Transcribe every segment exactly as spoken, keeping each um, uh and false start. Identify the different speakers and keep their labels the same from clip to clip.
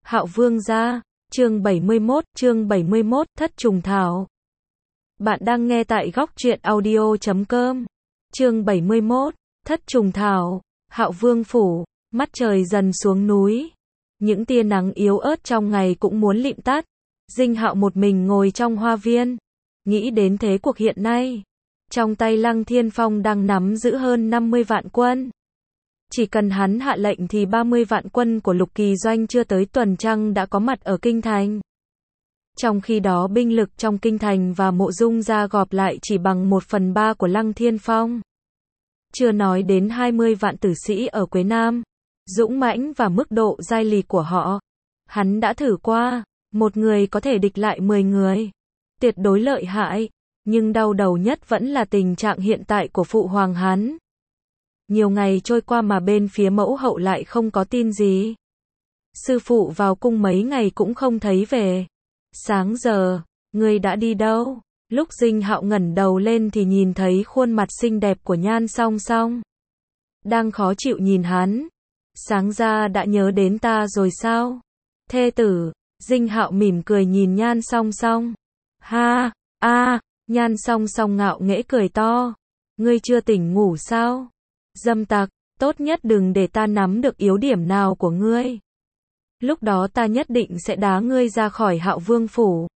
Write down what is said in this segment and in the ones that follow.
Speaker 1: Hạo Vương gia, chương bảy mươi mốt, chương bảy mươi mốt, Thất Trùng Thảo. Bạn đang nghe tại góc truyện audio chấm com. Chương bảy mươi mốt, Thất Trùng Thảo. Hạo Vương phủ, mắt trời dần xuống núi. Những tia nắng yếu ớt trong ngày cũng muốn lịm tắt. Dinh Hạo một mình ngồi trong hoa viên, nghĩ đến thế cuộc hiện nay. Trong tay Lăng Thiên Phong đang nắm giữ hơn năm mươi vạn quân. Chỉ cần hắn hạ lệnh thì ba mươi vạn quân của Lục Kỳ Doanh chưa tới tuần trăng đã có mặt ở Kinh Thành. Trong khi đó binh lực trong Kinh Thành và Mộ Dung gia gộp lại chỉ bằng một phần ba của Lăng Thiên Phong. Chưa nói đến hai mươi vạn tử sĩ ở Quế Nam, dũng mãnh và mức độ giai lì của họ. Hắn đã thử qua, một người có thể địch lại mười người. Tuyệt đối lợi hại, nhưng đau đầu nhất vẫn là tình trạng hiện tại của phụ hoàng hắn. Nhiều ngày trôi qua mà bên phía mẫu hậu lại không có tin gì. Sư phụ vào cung mấy ngày cũng không thấy về. Sáng giờ, ngươi đã đi đâu? Lúc Dinh Hạo ngẩng đầu lên thì nhìn thấy khuôn mặt xinh đẹp của Nhan Song Song. Đang khó chịu nhìn hắn. Sáng ra đã nhớ đến ta rồi sao? Thê tử, Dinh Hạo mỉm cười nhìn Nhan Song Song. Ha, a, Nhan Song Song ngạo nghễ cười to. Ngươi chưa tỉnh ngủ sao? Dâm tặc, tốt nhất đừng để ta nắm được yếu điểm nào của ngươi. Lúc đó ta nhất định sẽ đá ngươi ra khỏi Hạo Vương phủ.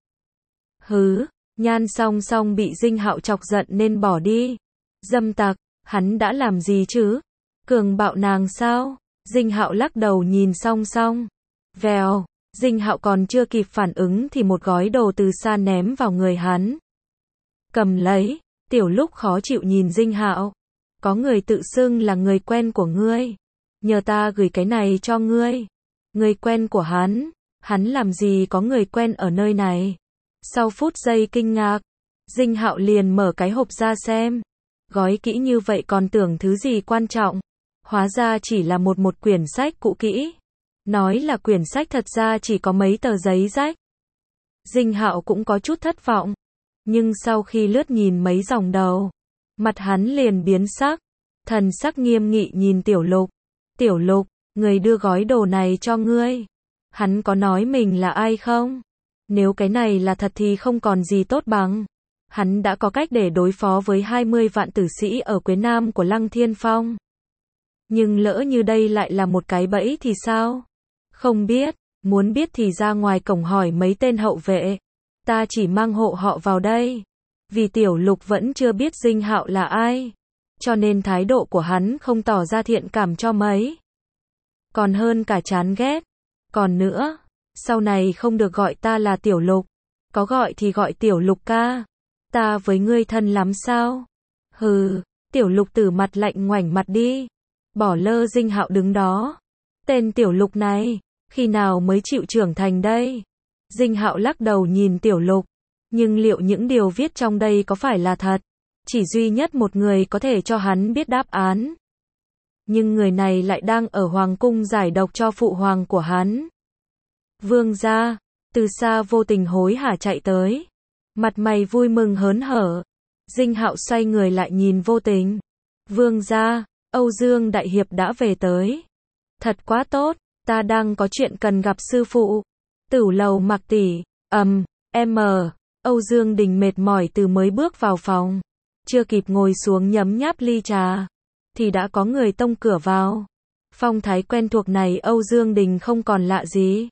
Speaker 1: Hứ, Nhan Song Song bị Dinh Hạo chọc giận nên bỏ đi. Dâm tặc, hắn đã làm gì chứ? Cường bạo nàng sao? Dinh Hạo lắc đầu nhìn Song Song. Vèo, Dinh Hạo còn chưa kịp phản ứng thì một gói đồ từ xa ném vào người hắn. Cầm lấy, Tiểu Lúc khó chịu nhìn Dinh Hạo. Có người tự xưng là người quen của ngươi. Nhờ ta gửi cái này cho ngươi. Người quen của hắn. Hắn làm gì có người quen ở nơi này. Sau phút giây kinh ngạc, Dinh Hạo liền mở cái hộp ra xem. Gói kỹ như vậy còn tưởng thứ gì quan trọng. Hóa ra chỉ là một một quyển sách cũ kỹ. Nói là quyển sách thật ra chỉ có mấy tờ giấy rách. Dinh Hạo cũng có chút thất vọng. Nhưng sau khi lướt nhìn mấy dòng đầu, mặt hắn liền biến sắc, thần sắc nghiêm nghị nhìn Tiểu Lục. Tiểu Lục, người đưa gói đồ này cho ngươi. Hắn có nói mình là ai không? Nếu cái này là thật thì không còn gì tốt bằng. Hắn đã có cách để đối phó với hai mươi vạn tử sĩ ở Quế Nam của Lăng Thiên Phong. Nhưng lỡ như đây lại là một cái bẫy thì sao? Không biết, muốn biết thì ra ngoài cổng hỏi mấy tên hậu vệ. Ta chỉ mang hộ họ vào đây. Vì Tiểu Lục vẫn chưa biết Dinh Hạo là ai, cho nên thái độ của hắn không tỏ ra thiện cảm cho mấy. Còn hơn cả chán ghét. Còn nữa, sau này không được gọi ta là Tiểu Lục. Có gọi thì gọi Tiểu Lục ca. Ta với ngươi thân lắm sao? Hừ, Tiểu Lục Tử mặt lạnh ngoảnh mặt đi. Bỏ lơ Dinh Hạo đứng đó. Tên Tiểu Lục này, khi nào mới chịu trưởng thành đây? Dinh Hạo lắc đầu nhìn Tiểu Lục. Nhưng liệu những điều viết trong đây có phải là thật? Chỉ duy nhất một người có thể cho hắn biết đáp án. Nhưng người này lại đang ở Hoàng cung giải độc cho phụ hoàng của hắn. Vương gia, từ xa Vô Tình hối hả chạy tới. Mặt mày vui mừng hớn hở. Dinh Hạo xoay người lại nhìn Vô Tình. Vương gia, Âu Dương Đại Hiệp đã về tới. Thật quá tốt, ta đang có chuyện cần gặp sư phụ. Tửu lầu Mạc tỷ, ầm, um, m. Âu Dương Đình mệt mỏi từ mới bước vào phòng. Chưa kịp ngồi xuống nhấm nháp ly trà, thì đã có người tông cửa vào. Phong thái quen thuộc này Âu Dương Đình không còn lạ gì.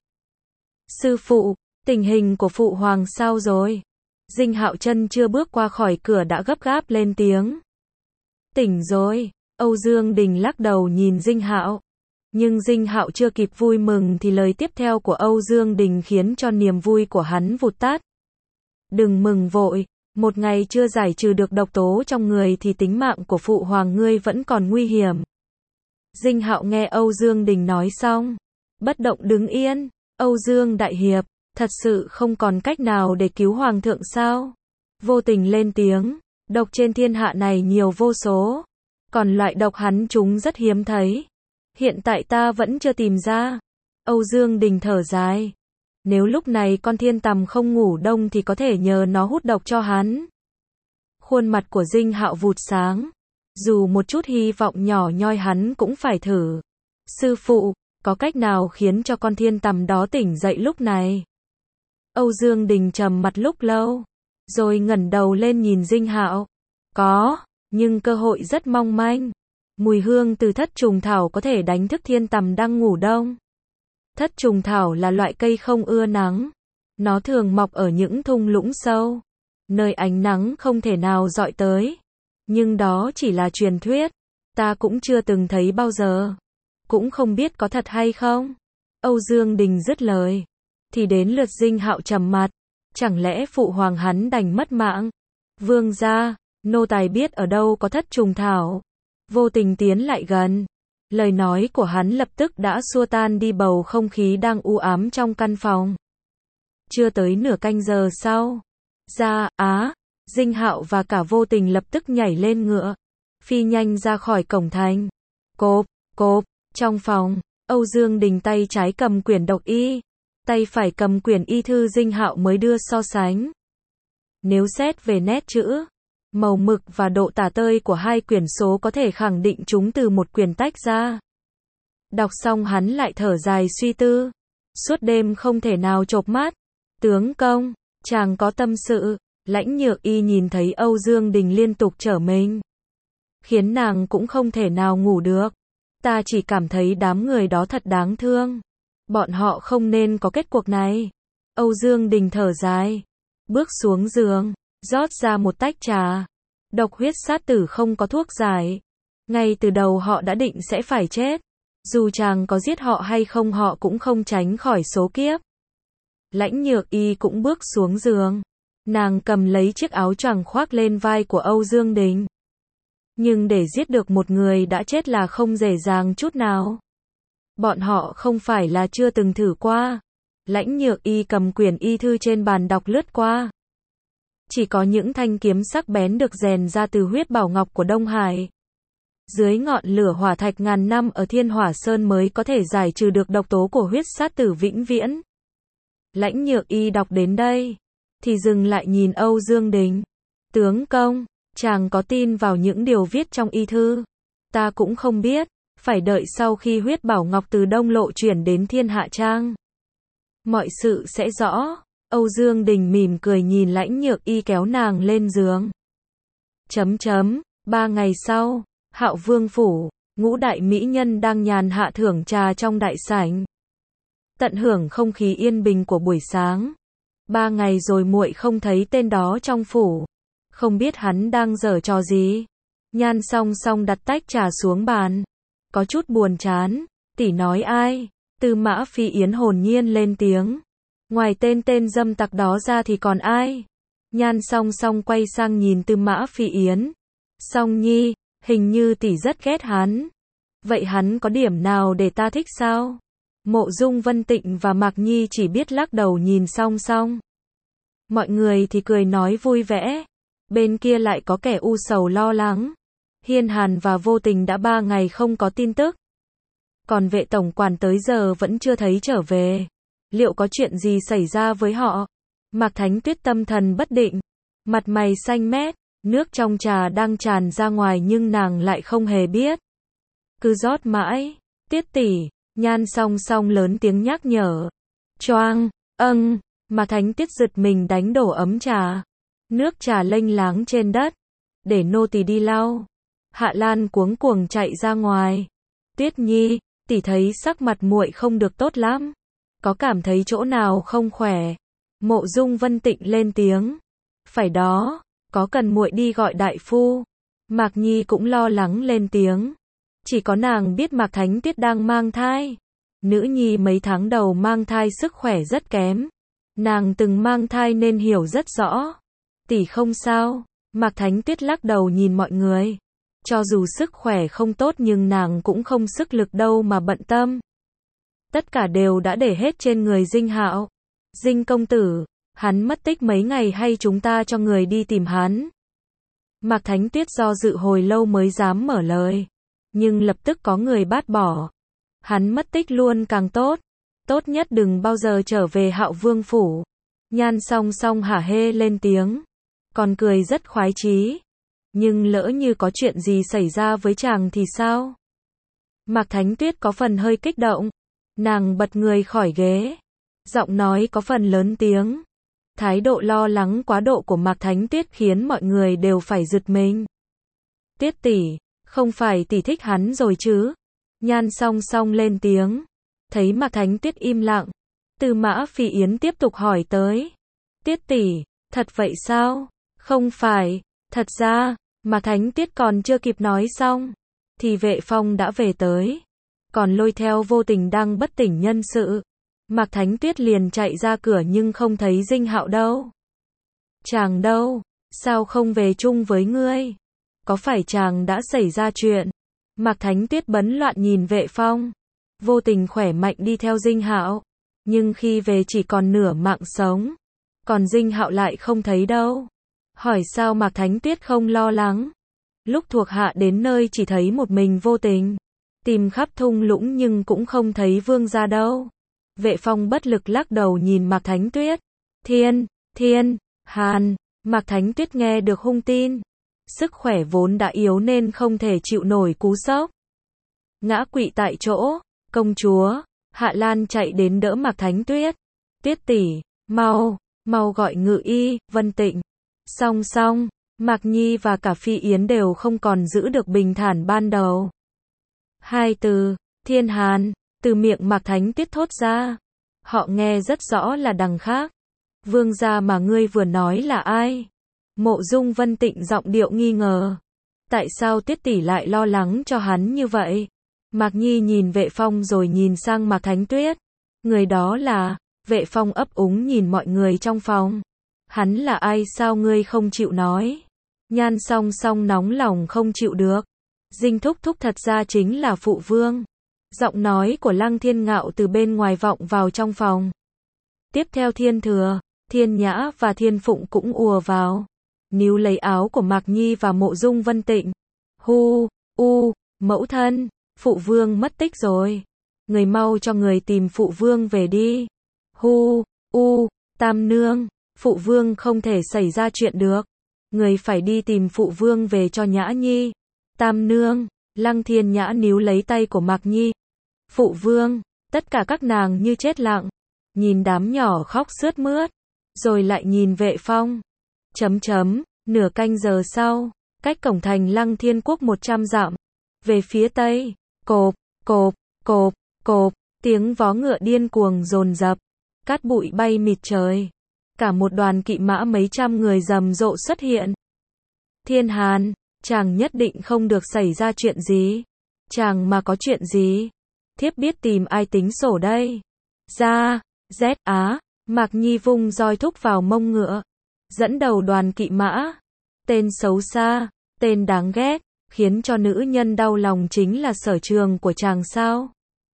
Speaker 1: Sư phụ, tình hình của phụ hoàng sao rồi? Dinh Hạo chân chưa bước qua khỏi cửa đã gấp gáp lên tiếng. Tỉnh rồi, Âu Dương Đình lắc đầu nhìn Dinh Hạo. Nhưng Dinh Hạo chưa kịp vui mừng thì lời tiếp theo của Âu Dương Đình khiến cho niềm vui của hắn vụt tắt. Đừng mừng vội, một ngày chưa giải trừ được độc tố trong người thì tính mạng của phụ hoàng ngươi vẫn còn nguy hiểm. Dinh Hạo nghe Âu Dương Đình nói xong, bất động đứng yên. Âu Dương Đại Hiệp, thật sự không còn cách nào để cứu hoàng thượng sao? Vô Tình lên tiếng, độc trên thiên hạ này nhiều vô số, còn loại độc hắn chúng rất hiếm thấy. Hiện tại ta vẫn chưa tìm ra. Âu Dương Đình thở dài. Nếu lúc này con thiên tằm không ngủ đông thì có thể nhờ nó hút độc cho hắn. Khuôn mặt của Dinh Hạo vụt sáng. Dù một chút hy vọng nhỏ nhoi hắn cũng phải thử. Sư phụ, có cách nào khiến cho con thiên tằm đó tỉnh dậy lúc này? Âu Dương Đình trầm mặt lúc lâu, rồi ngẩng đầu lên nhìn Dinh Hạo. Có, nhưng cơ hội rất mong manh. Mùi hương từ thất trùng thảo có thể đánh thức thiên tằm đang ngủ đông. Thất trùng thảo là loại cây không ưa nắng. Nó thường mọc ở những thung lũng sâu, nơi ánh nắng không thể nào dọi tới. Nhưng đó chỉ là truyền thuyết. Ta cũng chưa từng thấy bao giờ. Cũng không biết có thật hay không. Âu Dương Đình dứt lời. Thì đến lượt Dinh Hạo trầm mặt. Chẳng lẽ phụ hoàng hắn đành mất mạng? Vương gia, nô tài biết ở đâu có thất trùng thảo. Vô tình tiến lại gần. Lời nói của hắn lập tức đã xua tan đi bầu không khí đang u ám trong căn phòng. Chưa tới nửa canh giờ sau. Ra, á, Dinh Hạo và cả Vô Tình lập tức nhảy lên ngựa. Phi nhanh ra khỏi cổng thành. Cộp, cộp, trong phòng, Âu Dương Đình tay trái cầm quyển độc y. Tay phải cầm quyển y thư Dinh Hạo mới đưa so sánh. Nếu xét về nét chữ, màu mực và độ tả tơi của hai quyển số có thể khẳng định chúng từ một quyển tách ra. Đọc xong hắn lại thở dài suy tư. Suốt đêm không thể nào chộp mắt. Tướng công, chàng có tâm sự. Lãnh Nhược Y nhìn thấy Âu Dương Đình liên tục trở mình, khiến nàng cũng không thể nào ngủ được. Ta chỉ cảm thấy đám người đó thật đáng thương. Bọn họ không nên có kết cuộc này. Âu Dương Đình thở dài, bước xuống giường, rót ra một tách trà. Độc huyết sát tử không có thuốc giải. Ngay từ đầu họ đã định sẽ phải chết. Dù chàng có giết họ hay không họ cũng không tránh khỏi số kiếp. Lãnh Nhược Y cũng bước xuống giường. Nàng cầm lấy chiếc áo choàng khoác lên vai của Âu Dương Đình. Nhưng để giết được một người đã chết là không dễ dàng chút nào. Bọn họ không phải là chưa từng thử qua. Lãnh Nhược Y cầm quyển y thư trên bàn đọc lướt qua. Chỉ có những thanh kiếm sắc bén được rèn ra từ huyết bảo ngọc của Đông Hải. Dưới ngọn lửa hỏa thạch ngàn năm ở Thiên Hỏa Sơn mới có thể giải trừ được độc tố của huyết sát tử vĩnh viễn. Lãnh Nhược Y đọc đến đây, thì dừng lại nhìn Âu Dương Đình. Tướng công, chàng có tin vào những điều viết trong y thư? Ta cũng không biết, phải đợi sau khi huyết bảo ngọc từ Đông Lộ chuyển đến Thiên Hạ Trang. Mọi sự sẽ rõ. Âu Dương Đình mỉm cười nhìn Lãnh Nhược Y kéo nàng lên giường. Chấm chấm, ba ngày sau, Hạo Vương phủ, ngũ đại mỹ nhân đang nhàn hạ thưởng trà trong đại sảnh. Tận hưởng không khí yên bình của buổi sáng. Ba ngày rồi muội không thấy tên đó trong phủ. Không biết hắn đang giở trò gì. Nhan Song Song đặt tách trà xuống bàn. Có chút buồn chán. Tỷ nói ai? Tư Mã Phi Yến hồn nhiên lên tiếng. Ngoài tên tên dâm tặc đó ra thì còn ai? Nhan Song Song quay sang nhìn Tư Mã Phi Yến. Song Nhi, hình như tỷ rất ghét hắn. Vậy hắn có điểm nào để ta thích sao? Mộ Dung Vân Tịnh và Mạc Nhi chỉ biết lắc đầu nhìn Song Song. Mọi người thì cười nói vui vẻ. Bên kia lại có kẻ u sầu lo lắng. Hiên Hàn và Vô Tình đã ba ngày không có tin tức. Còn Vệ tổng quản tới giờ vẫn chưa thấy trở về. Liệu có chuyện gì xảy ra với họ? Mạc Thánh Tuyết tâm thần bất định. Mặt mày xanh mét. Nước trong trà đang tràn ra ngoài nhưng nàng lại không hề biết. Cứ rót mãi. Tiết tỷ. Nhan Song Song lớn tiếng nhắc nhở. Choang. Âng. Mạc Thánh Tuyết giật mình đánh đổ ấm trà. Nước trà lênh láng trên đất. Để nô tỳ đi lau. Hạ Lan cuống cuồng chạy ra ngoài. Tuyết Nhi, tỷ thấy sắc mặt muội không được tốt lắm. Có cảm thấy chỗ nào không khỏe? Mộ Dung Vân Tịnh lên tiếng. Phải đó, có cần muội đi gọi đại phu? Mạc Nhi cũng lo lắng lên tiếng. Chỉ có nàng biết Mạc Thánh Tuyết đang mang thai. Nữ nhi mấy tháng đầu mang thai sức khỏe rất kém. Nàng từng mang thai nên hiểu rất rõ. Tỷ không sao. Mạc Thánh Tuyết lắc đầu nhìn mọi người. Cho dù sức khỏe không tốt nhưng nàng cũng không sức lực đâu mà bận tâm. Tất cả đều đã để hết trên người Dinh Hạo. Dinh công tử, hắn mất tích mấy ngày hay chúng ta cho người đi tìm hắn? Mạc Thánh Tuyết do dự hồi lâu mới dám mở lời. Nhưng lập tức có người bác bỏ. Hắn mất tích luôn càng tốt. Tốt nhất đừng bao giờ trở về Hạo Vương phủ. Nhan Song Song hả hê lên tiếng. Còn cười rất khoái chí. Nhưng lỡ như có chuyện gì xảy ra với chàng thì sao? Mạc Thánh Tuyết có phần hơi kích động. Nàng bật người khỏi ghế. Giọng nói có phần lớn tiếng. Thái độ lo lắng quá độ của Mạc Thánh Tuyết khiến mọi người đều phải giật mình. Tuyết tỷ, không phải tỷ thích hắn rồi chứ? Nhan Song Song lên tiếng. Thấy Mạc Thánh Tuyết im lặng, Tư Mã Phi Yến tiếp tục hỏi tới. Tuyết tỷ, thật vậy sao? Không phải, thật ra, Mạc Thánh Tuyết còn chưa kịp nói xong, thì Vệ Phong đã về tới. Còn lôi theo Vô Tình đang bất tỉnh nhân sự. Mạc Thánh Tuyết liền chạy ra cửa nhưng không thấy Dinh Hạo đâu. Chàng đâu? Sao không về chung với ngươi? Có phải chàng đã xảy ra chuyện? Mạc Thánh Tuyết bấn loạn nhìn Vệ Phong. Vô Tình khỏe mạnh đi theo Dinh Hạo, nhưng khi về chỉ còn nửa mạng sống. Còn Dinh Hạo lại không thấy đâu. Hỏi sao Mạc Thánh Tuyết không lo lắng. Lúc thuộc hạ đến nơi chỉ thấy một mình Vô Tình. Tìm khắp thung lũng nhưng cũng không thấy vương gia đâu. Vệ Phong bất lực lắc đầu nhìn Mạc Thánh Tuyết. Thiên, Thiên, Hàn. Mạc Thánh Tuyết nghe được hung tin. Sức khỏe vốn đã yếu nên không thể chịu nổi cú sốc. Ngã quỵ tại chỗ. Công chúa, Hạ Lan chạy đến đỡ Mạc Thánh Tuyết. Tuyết tỷ, mau, mau gọi ngự y, Vân Tịnh. Song Song, Mạc Nhi và cả Phi Yến đều không còn giữ được bình thản ban đầu. Hai từ, Thiên Hàn, từ miệng Mạc Thánh Tuyết thốt ra. Họ nghe rất rõ là đằng khác. Vương gia mà ngươi vừa nói là ai? Mộ Dung Vân Tịnh giọng điệu nghi ngờ. Tại sao Tuyết tỷ lại lo lắng cho hắn như vậy? Mạc Nhi nhìn Vệ Phong rồi nhìn sang Mạc Thánh Tuyết. Người đó là... Vệ Phong ấp úng nhìn mọi người trong phòng. Hắn là ai sao ngươi không chịu nói? Nhan Song Song nóng lòng không chịu được. Dinh thúc thúc thật ra chính là phụ vương. Giọng nói của Lăng Thiên Ngạo từ bên ngoài vọng vào trong phòng. Tiếp theo Thiên Thừa, Thiên Nhã và Thiên Phụng cũng ùa vào. Níu lấy áo của Mạc Nhi và Mộ Dung Vân Tịnh. Hu, u, mẫu thân, phụ vương mất tích rồi. Người mau cho người tìm phụ vương về đi. Hu, u, tam nương, phụ vương không thể xảy ra chuyện được. Người phải đi tìm phụ vương về cho Nhã Nhi. Tam nương, Lăng Thiên Nhã níu lấy tay của Mạc Nhi. Phụ vương, tất cả các nàng như chết lặng. Nhìn đám nhỏ khóc sướt mướt. Rồi lại nhìn Vệ Phong. Chấm chấm, nửa canh giờ sau, cách cổng thành Lăng Thiên Quốc một trăm dặm. Về phía tây, cộp, cộp, cộp, cộp, tiếng vó ngựa điên cuồng dồn dập. Cát bụi bay mịt trời. Cả một đoàn kỵ mã mấy trăm người rầm rộ xuất hiện. Thiên Hàn, chàng nhất định không được xảy ra chuyện gì. Chàng mà có chuyện gì, thiếp biết tìm ai tính sổ đây. Ra, Z Á, Mạc Nhi vung roi thúc vào mông ngựa. Dẫn đầu đoàn kỵ mã. Tên xấu xa, tên đáng ghét, khiến cho nữ nhân đau lòng chính là sở trường của chàng sao.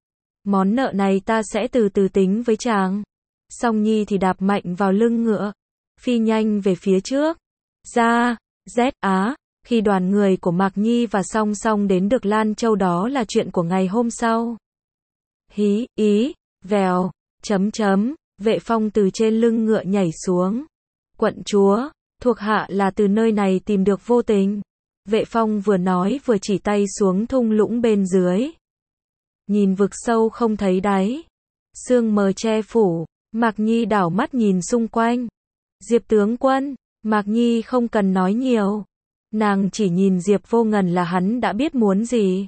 Speaker 1: Món nợ này ta sẽ từ từ tính với chàng. Song Nhi thì đạp mạnh vào lưng ngựa. Phi nhanh về phía trước. Ra, Z Á, khi đoàn người của Mạc Nhi và Song Song đến được Lan Châu đó là chuyện của ngày hôm sau. Hí, ý, vèo, chấm chấm, Vệ Phong từ trên lưng ngựa nhảy xuống. Quận chúa, thuộc hạ là từ nơi này tìm được Vô Tình. Vệ Phong vừa nói vừa chỉ tay xuống thung lũng bên dưới. Nhìn vực sâu không thấy đáy. Sương mờ che phủ. Mạc Nhi đảo mắt nhìn xung quanh. Diệp tướng quân, Mạc Nhi không cần nói nhiều. Nàng chỉ nhìn Diệp Vô Ngần là hắn đã biết muốn gì.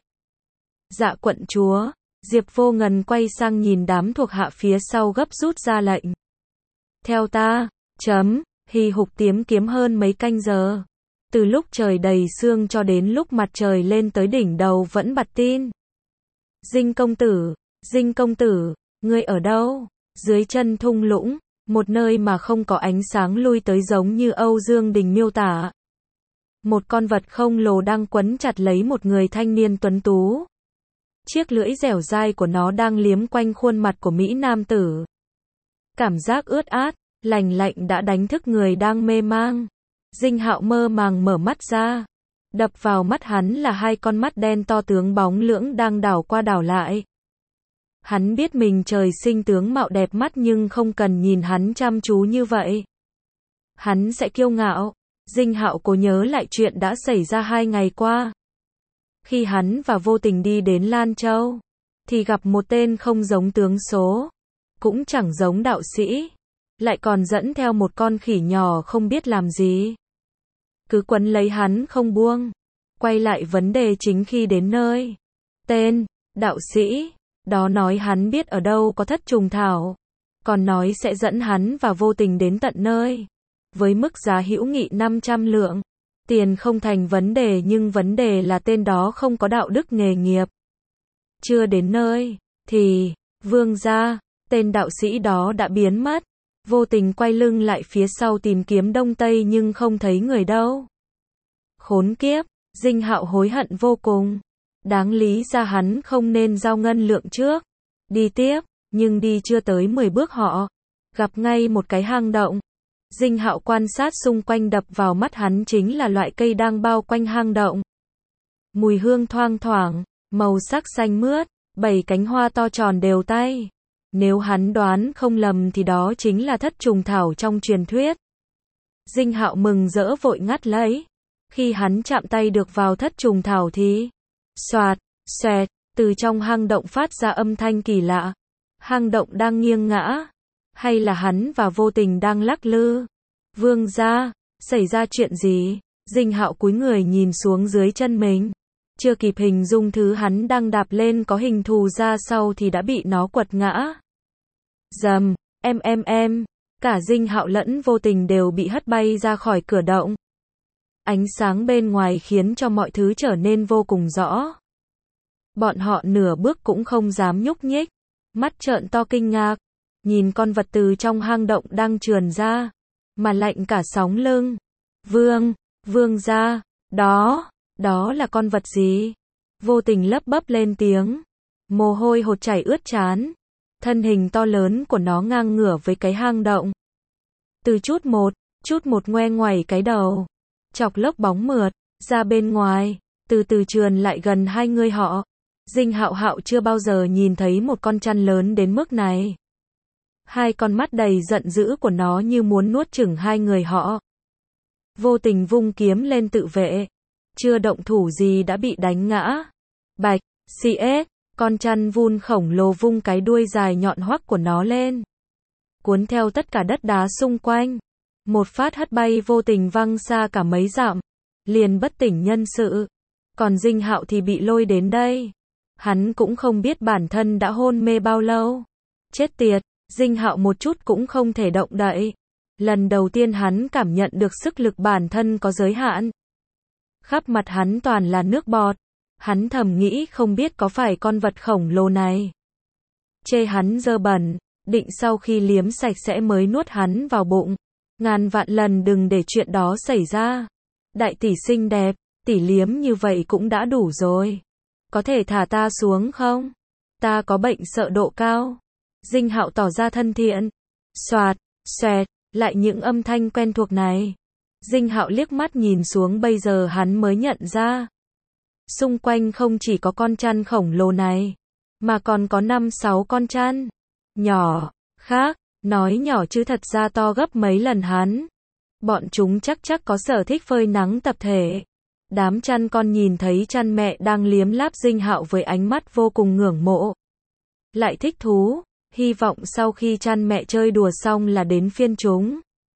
Speaker 1: Dạ quận chúa. Diệp Vô Ngần quay sang nhìn đám thuộc hạ phía sau gấp rút ra lệnh. Theo ta, chấm, hì hục tiếm kiếm hơn mấy canh giờ. Từ lúc trời đầy sương cho đến lúc mặt trời lên tới đỉnh đầu vẫn bặt tin. Dinh công tử, Dinh công tử, ngươi ở đâu? Dưới chân thung lũng, một nơi mà không có ánh sáng lui tới giống như Âu Dương Đình miêu tả. Một con vật khổng lồ đang quấn chặt lấy một người thanh niên tuấn tú. Chiếc lưỡi dẻo dai của nó đang liếm quanh khuôn mặt của Mỹ nam tử. Cảm giác ướt át, lành lạnh đã đánh thức người đang mê mang. Dinh Hạo mơ màng mở mắt ra. Đập vào mắt hắn là hai con mắt đen to tướng bóng lưỡng đang đảo qua đảo lại. Hắn biết mình trời sinh tướng mạo đẹp mắt nhưng không cần nhìn hắn chăm chú như vậy. Hắn sẽ kiêu ngạo. Dinh Hạo cố nhớ lại chuyện đã xảy ra hai ngày qua. Khi hắn và Vô Tình đi đến Lan Châu. thì gặp một tên không giống tướng số, cũng chẳng giống đạo sĩ, lại còn dẫn theo một con khỉ nhỏ không biết làm gì. Cứ quấn lấy hắn không buông. Quay lại vấn đề chính khi đến nơi. Tên, đạo sĩ, đó nói hắn biết ở đâu có thất trùng thảo, còn nói sẽ dẫn hắn và Vô Tình đến tận nơi. Với mức giá hữu nghị năm trăm lượng. Tiền không thành vấn đề nhưng vấn đề là tên đó không có đạo đức nghề nghiệp. Chưa đến nơi, thì, Vương gia, tên đạo sĩ đó đã biến mất. Vô Tình quay lưng lại phía sau tìm kiếm đông tây nhưng không thấy người đâu. Khốn kiếp, Dinh Hạo hối hận vô cùng. Đáng lý ra hắn không nên giao ngân lượng trước. Đi tiếp, nhưng đi chưa tới mười bước họ gặp ngay một cái hang động. Dinh Hạo quan sát xung quanh, đập vào mắt hắn chính là loại cây đang bao quanh hang động. Mùi hương thoang thoảng, màu sắc xanh mướt, bảy cánh hoa to tròn đều tay. Nếu hắn đoán không lầm thì đó chính là thất trùng thảo trong truyền thuyết. Dinh Hạo mừng rỡ vội ngắt lấy. Khi hắn chạm tay được vào thất trùng thảo thì xoạt, xoẹt, từ trong hang động phát ra âm thanh kỳ lạ. Hang động đang nghiêng ngã, hay là hắn và Vô Tình đang lắc lư? Vương gia, xảy ra chuyện gì? Dinh Hạo cúi người nhìn xuống dưới chân mình. Chưa kịp hình dung thứ hắn đang đạp lên có hình thù ra sau thì đã bị nó quật ngã. Dầm, em em em, cả Dinh Hạo lẫn Vô Tình đều bị hất bay ra khỏi cửa động. Ánh sáng bên ngoài khiến cho mọi thứ trở nên vô cùng rõ. Bọn họ nửa bước cũng không dám nhúc nhích, mắt trợn to kinh ngạc, nhìn con vật từ trong hang động đang trườn ra, mà lạnh cả sóng lưng. Vương, vương gia, đó, đó là con vật gì? Vô Tình lấp bấp lên tiếng, mồ hôi hột chảy ướt trán. Thân hình to lớn của nó ngang ngửa với cái hang động. Từ chút một, chút một ngoe ngoẩy cái đầu, chọc lốc bóng mượt ra bên ngoài, từ từ trườn lại gần hai người họ. Dinh Hạo Hạo chưa bao giờ nhìn thấy một con chăn lớn đến mức này. Hai con mắt đầy giận dữ của nó như muốn nuốt chửng hai người họ. Vô Tình vung kiếm lên tự vệ, chưa động thủ gì đã bị đánh ngã. Bạch, xì ếch, con chăn vun khổng lồ vung cái đuôi dài nhọn hoắc của nó lên, cuốn theo tất cả đất đá xung quanh. Một phát hất bay Vô Tình văng xa cả mấy dặm, liền bất tỉnh nhân sự. Còn Dinh Hạo thì bị lôi đến đây. Hắn cũng không biết bản thân đã hôn mê bao lâu. Chết tiệt, Dinh Hạo một chút cũng không thể động đậy. Lần đầu tiên hắn cảm nhận được sức lực bản thân có giới hạn. Khắp mặt hắn toàn là nước bọt. Hắn thầm nghĩ không biết có phải con vật khổng lồ này chê hắn dơ bẩn, định sau khi liếm sạch sẽ mới nuốt hắn vào bụng. Ngàn vạn lần đừng để chuyện đó xảy ra. Đại tỷ xinh đẹp, tỷ liếm như vậy cũng đã đủ rồi. Có thể thả ta xuống không? Ta có bệnh sợ độ cao. Dinh Hạo tỏ ra thân thiện. Xoạt, xoẹt, lại những âm thanh quen thuộc này. Dinh Hạo liếc mắt nhìn xuống, bây giờ hắn mới nhận ra. Xung quanh không chỉ có con chăn khổng lồ này, mà còn có năm sáu con chăn nhỏ khác. Nói nhỏ chứ thật ra to gấp mấy lần hắn. Bọn chúng chắc chắc có sở thích phơi nắng tập thể. Đám chăn con nhìn thấy chăn mẹ đang liếm láp Dinh Hạo với ánh mắt vô cùng ngưỡng mộ. Lại thích thú, hy vọng sau khi chăn mẹ chơi đùa xong là đến phiên chúng.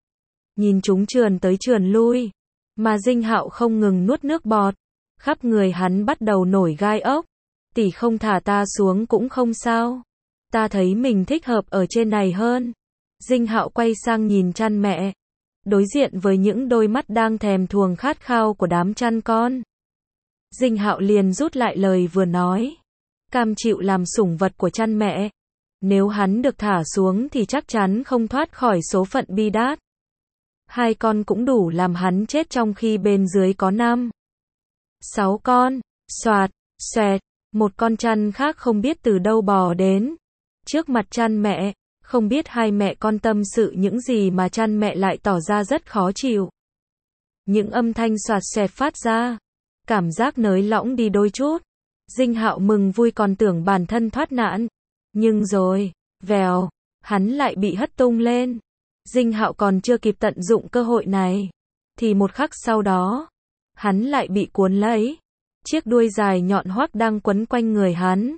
Speaker 1: Nhìn chúng trườn tới trườn lui, mà Dinh Hạo không ngừng nuốt nước bọt. Khắp người hắn bắt đầu nổi gai ốc. Tỷ không thả ta xuống cũng không sao. Ta thấy mình thích hợp ở trên này hơn. Dinh Hạo quay sang nhìn chăn mẹ, đối diện với những đôi mắt đang thèm thuồng khát khao của đám chăn con. Dinh Hạo liền rút lại lời vừa nói, cam chịu làm sủng vật của chăn mẹ. Nếu hắn được thả xuống thì chắc chắn không thoát khỏi số phận bi đát. Hai con cũng đủ làm hắn chết trong khi bên dưới có năm, sáu con. Xoạt, xoẹt, một con chăn khác không biết từ đâu bò đến trước mặt chăn mẹ. Không biết hai mẹ con tâm sự những gì mà chăn mẹ lại tỏ ra rất khó chịu. Những âm thanh xoạt xoẹt phát ra, cảm giác nới lỏng đi đôi chút. Dinh Hạo mừng vui còn tưởng bản thân thoát nạn. Nhưng rồi, vèo, hắn lại bị hất tung lên. Dinh Hạo còn chưa kịp tận dụng cơ hội này, thì một khắc sau đó, hắn lại bị cuốn lấy. Chiếc đuôi dài nhọn hoắt đang quấn quanh người hắn,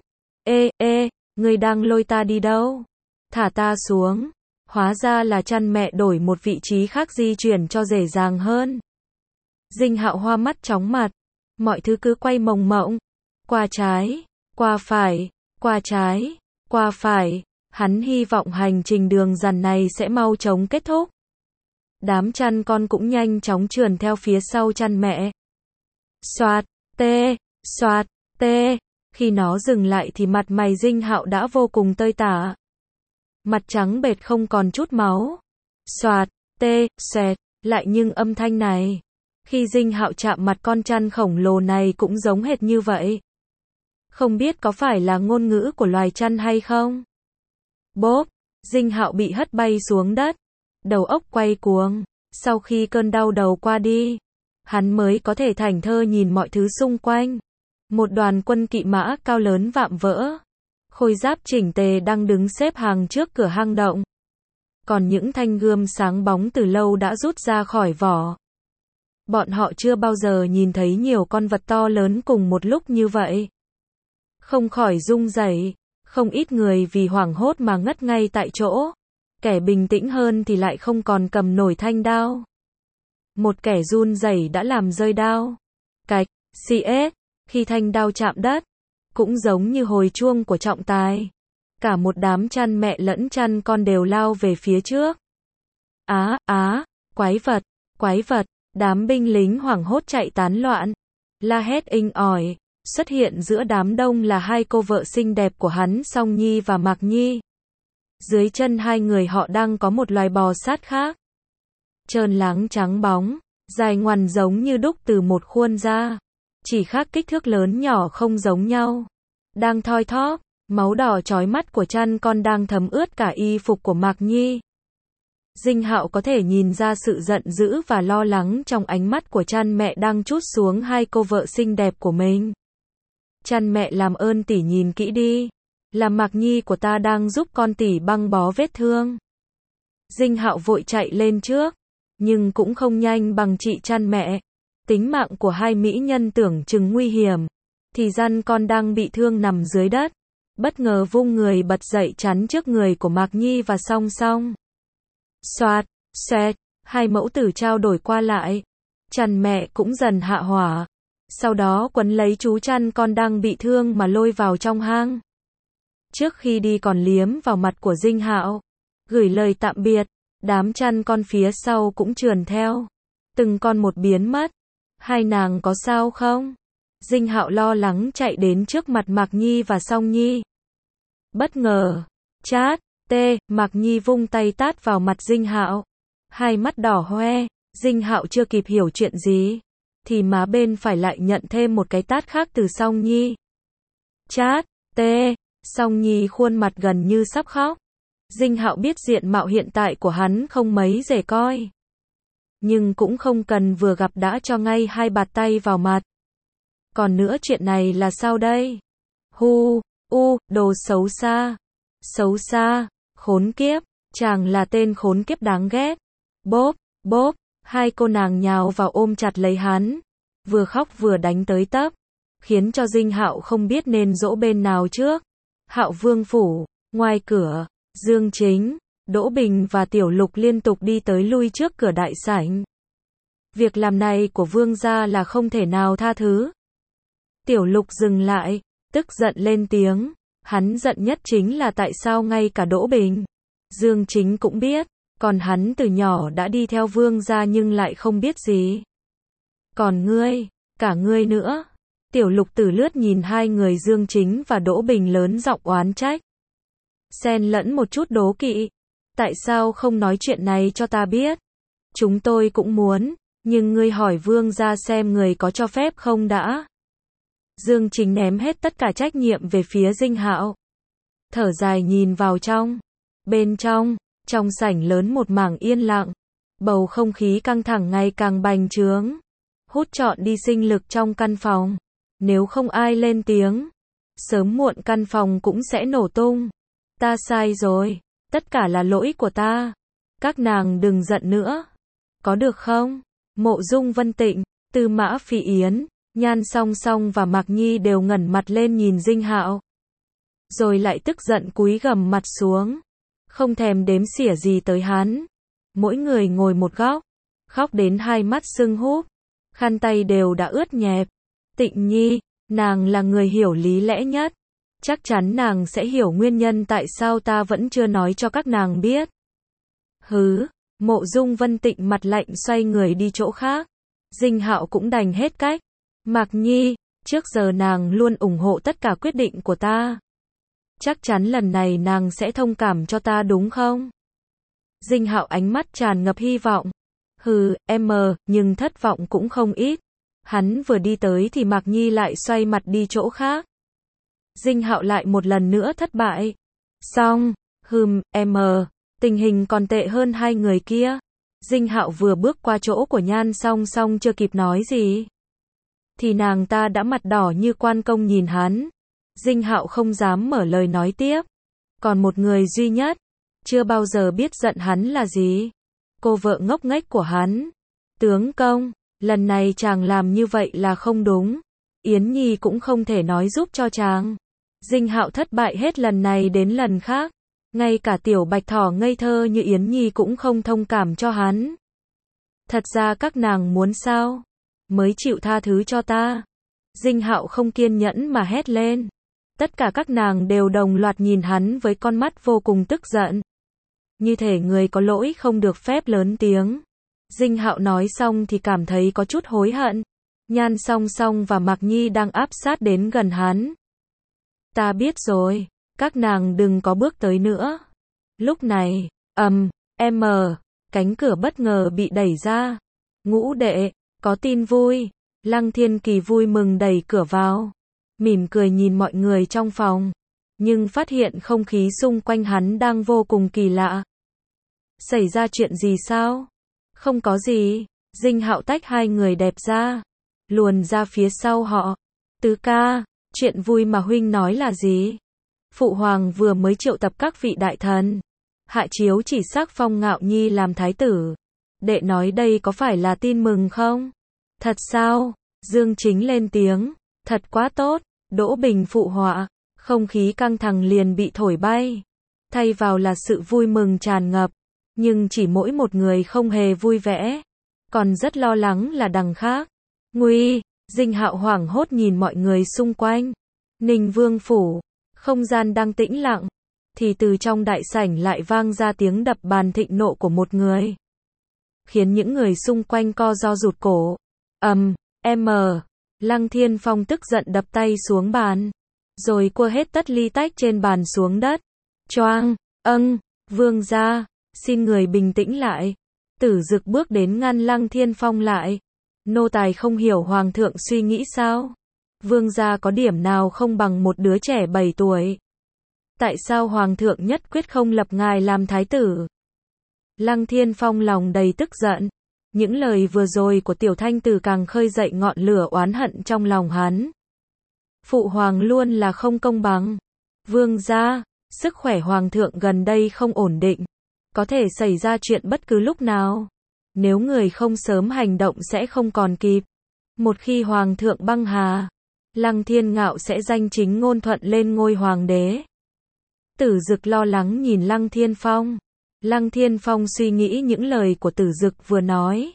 Speaker 1: Ê, ê, ngươi đang lôi ta đi đâu? Thả ta xuống. Hóa ra là chăn mẹ đổi một vị trí khác di chuyển cho dễ dàng hơn. Dinh Hạo hoa mắt chóng mặt. Mọi thứ cứ quay mồng mộng. Qua trái, qua phải, qua trái, qua phải. Hắn hy vọng hành trình đường dằn này sẽ mau chóng kết thúc. Đám chăn con cũng nhanh chóng trườn theo phía sau chăn mẹ. Xoạt, tê, xoạt, tê. Khi nó dừng lại thì mặt mày Dinh Hạo đã vô cùng tơi tả. Mặt trắng bệch không còn chút máu. Xoạt, tê, xoẹt, lại nhưng âm thanh này. Khi Dinh Hạo chạm mặt con chăn khổng lồ này cũng giống hệt như vậy. Không biết có phải là ngôn ngữ của loài chăn hay không? Bốp, Dinh Hạo bị hất bay xuống đất. Đầu óc quay cuồng. Sau khi cơn đau đầu qua đi, hắn mới có thể thảnh thơi nhìn mọi thứ xung quanh. Một đoàn quân kỵ mã cao lớn vạm vỡ. Khôi giáp chỉnh tề đang đứng xếp hàng trước cửa hang động. Còn những thanh gươm sáng bóng từ lâu đã rút ra khỏi vỏ. Bọn họ chưa bao giờ nhìn thấy nhiều con vật to lớn cùng một lúc như vậy. Không khỏi rung rẩy, không ít người vì hoảng hốt mà ngất ngay tại chỗ. Kẻ bình tĩnh hơn thì lại không còn cầm nổi thanh đao. Một kẻ run rẩy đã làm rơi đao. Cạch, xì ết, khi thanh đao chạm đất, cũng giống như hồi chuông của trọng tài. Cả một đám chăn mẹ lẫn chăn con đều lao về phía trước. Á, á, quái vật, quái vật, đám binh lính hoảng hốt chạy tán loạn. La hét inh ỏi, xuất hiện giữa đám đông là hai cô vợ xinh đẹp của hắn Song Nhi và Mạc Nhi. Dưới chân hai người họ đang có một loài bò sát khác. Trơn láng trắng bóng, dài ngoằn giống như đúc từ một khuôn ra. Chỉ khác kích thước lớn nhỏ không giống nhau. Đang thoi thóp, máu đỏ chói mắt của chăn con đang thấm ướt cả y phục của Mạc Nhi. Dinh Hạo có thể nhìn ra sự giận dữ và lo lắng trong ánh mắt của chăn mẹ đang trút xuống hai cô vợ xinh đẹp của mình. Chăn mẹ làm ơn tỷ nhìn kỹ đi. Là Mạc Nhi của ta đang giúp con tỷ băng bó vết thương. Dinh Hạo vội chạy lên trước. Nhưng cũng không nhanh bằng chị chăn mẹ. Tính mạng của hai mỹ nhân tưởng chừng nguy hiểm. Thì gian con đang bị thương nằm dưới đất. Bất ngờ vung người bật dậy chắn trước người của Mạc Nhi và Song Song. Xoạt, xoẹt, hai mẫu tử trao đổi qua lại. Chăn mẹ cũng dần hạ hỏa. Sau đó quấn lấy chú chăn con đang bị thương mà lôi vào trong hang. Trước khi đi còn liếm vào mặt của Dinh Hạo. Gửi lời tạm biệt. Đám chăn con phía sau cũng trườn theo. Từng con một biến mất. Hai nàng có sao không? Dinh Hạo lo lắng chạy đến trước mặt Mạc Nhi và Song Nhi. Bất ngờ. Chát, tê, Mạc Nhi vung tay tát vào mặt Dinh Hạo. Hai mắt đỏ hoe. Dinh Hạo chưa kịp hiểu chuyện gì. Thì má bên phải lại nhận thêm một cái tát khác từ Song Nhi. Chát, tê. Song Nhi khuôn mặt gần như sắp khóc. Dinh Hạo biết diện mạo hiện tại của hắn không mấy dễ coi. Nhưng cũng không cần vừa gặp đã cho ngay hai bạt tay vào mặt. Còn nữa chuyện này là sao đây? Hu, u, đồ xấu xa. Xấu xa, khốn kiếp, chàng là tên khốn kiếp đáng ghét. Bốp, bốp, hai cô nàng nhào vào ôm chặt lấy hắn. Vừa khóc vừa đánh tới tấp. Khiến cho Dinh Hạo không biết nên dỗ bên nào trước. Hạo Vương phủ, ngoài cửa, Dương Chính, Đỗ Bình và Tiểu Lục liên tục đi tới lui trước cửa đại sảnh. Việc làm này của vương gia là không thể nào tha thứ. Tiểu Lục dừng lại, tức giận lên tiếng. Hắn giận nhất chính là tại sao ngay cả Đỗ Bình, Dương Chính cũng biết, còn hắn từ nhỏ đã đi theo vương gia nhưng lại không biết gì. Còn ngươi, cả ngươi nữa. Tiểu Lục Tử lướt nhìn hai người Dương Chính và Đỗ Bình lớn giọng oán trách. Xen lẫn một chút đố kỵ. Tại sao không nói chuyện này cho ta biết? Chúng tôi cũng muốn, nhưng ngươi hỏi vương gia xem người có cho phép không đã. Dương Chính ném hết tất cả trách nhiệm về phía Dinh Hạo. Thở dài nhìn vào trong. Bên trong, trong sảnh lớn một mảng yên lặng. Bầu không khí căng thẳng ngày càng bành trướng. Hút trọn đi sinh lực trong căn phòng. Nếu không ai lên tiếng, sớm muộn căn phòng cũng sẽ nổ tung. Ta sai rồi. Tất cả là lỗi của ta. Các nàng đừng giận nữa. Có được không? Mộ Dung Vân Tịnh, Tư Mã Phi Yến, Nhan Song Song và Mạc Nhi đều ngẩng mặt lên nhìn Dinh Hạo. rồi lại tức giận cúi gằm mặt xuống, không thèm đếm xỉa gì tới hắn. Mỗi người ngồi một góc, khóc đến hai mắt sưng húp, khăn tay đều đã ướt nhẹp. Tịnh Nhi, nàng là người hiểu lý lẽ nhất, chắc chắn nàng sẽ hiểu nguyên nhân tại sao ta vẫn chưa nói cho các nàng biết. Hứ, Mộ Dung Vân Tịnh mặt lạnh xoay người đi chỗ khác. Dinh Hạo cũng đành hết cách. Mạc Nhi, trước giờ nàng luôn ủng hộ tất cả quyết định của ta. Chắc chắn lần này nàng sẽ thông cảm cho ta đúng không? Dinh Hạo ánh mắt tràn ngập hy vọng. Hừ, em mờ, nhưng thất vọng cũng không ít. Hắn vừa đi tới thì Mạc Nhi lại xoay mặt đi chỗ khác. Dinh Hạo lại một lần nữa thất bại. Xong, hừm, em mờ, tình hình còn tệ hơn hai người kia. Dinh Hạo vừa bước qua chỗ của Nhan Song Song chưa kịp nói gì, thì nàng ta đã mặt đỏ như quan công nhìn hắn. Dinh Hạo không dám mở lời nói tiếp. Còn một người duy nhất, chưa bao giờ biết giận hắn là gì. Cô vợ ngốc nghếch của hắn. Tướng công, lần này chàng làm như vậy là không đúng. Yến Nhi cũng không thể nói giúp cho chàng. Dinh Hạo thất bại hết lần này đến lần khác. Ngay cả tiểu bạch thỏ ngây thơ như Yến Nhi cũng không thông cảm cho hắn. Thật ra các nàng muốn sao? Mới chịu tha thứ cho ta. Dinh Hạo không kiên nhẫn mà hét lên. Tất cả các nàng đều đồng loạt nhìn hắn với con mắt vô cùng tức giận. Như thể người có lỗi không được phép lớn tiếng. Dinh Hạo nói xong thì cảm thấy có chút hối hận. Nhan Song Song và Mạc Nhi đang áp sát đến gần hắn. Ta biết rồi, các nàng đừng có bước tới nữa. Lúc này, ầm, em mờ, cánh cửa bất ngờ bị đẩy ra. Ngũ đệ, có tin vui. Lăng Thiên Kỳ vui mừng đẩy cửa vào, mỉm cười nhìn mọi người trong phòng, nhưng phát hiện không khí xung quanh hắn đang vô cùng kỳ lạ. Xảy ra chuyện gì sao? Không có gì. Dinh Hạo tách hai người đẹp ra, luồn ra phía sau họ. Tứ ca, chuyện vui mà huynh nói là gì? Phụ hoàng vừa mới triệu tập các vị đại thần, hạ chiếu chỉ sắc phong Ngạo Nhi làm thái tử. Đệ nói đây có phải là tin mừng không? Thật sao? Dương Chính lên tiếng. Thật quá tốt. Đỗ Bình phụ họa. Không khí căng thẳng liền bị thổi bay, thay vào là sự vui mừng tràn ngập. Nhưng chỉ mỗi một người không hề vui vẻ, còn rất lo lắng là đằng khác. Nguy! Dinh Hạo hoảng hốt nhìn mọi người xung quanh. Ninh Vương phủ, không gian đang tĩnh lặng, thì từ trong đại sảnh lại vang ra tiếng đập bàn thịnh nộ của một người, khiến những người xung quanh co ro rụt cổ. Ầm, em mờ, Lăng Thiên Phong tức giận đập tay xuống bàn, rồi cua hết tất ly tách trên bàn xuống đất. Choang, âng, vương gia, xin người bình tĩnh lại. Tử Dực bước đến ngăn Lăng Thiên Phong lại. Nô tài không hiểu hoàng thượng suy nghĩ sao? Vương gia có điểm nào không bằng một đứa trẻ bảy tuổi? Tại sao hoàng thượng nhất quyết không lập ngài làm thái tử? Lăng Thiên Phong lòng đầy tức giận. Những lời vừa rồi của tiểu thanh tử càng khơi dậy ngọn lửa oán hận trong lòng hắn. Phụ hoàng luôn là không công bằng. Vương gia, sức khỏe hoàng thượng gần đây không ổn định, có thể xảy ra chuyện bất cứ lúc nào. Nếu người không sớm hành động sẽ không còn kịp. Một khi hoàng thượng băng hà, Lăng Thiên Ngạo sẽ danh chính ngôn thuận lên ngôi hoàng đế. Tử Dực lo lắng nhìn Lăng Thiên Phong. Lăng Thiên Phong suy nghĩ những lời của Tử Dực vừa nói.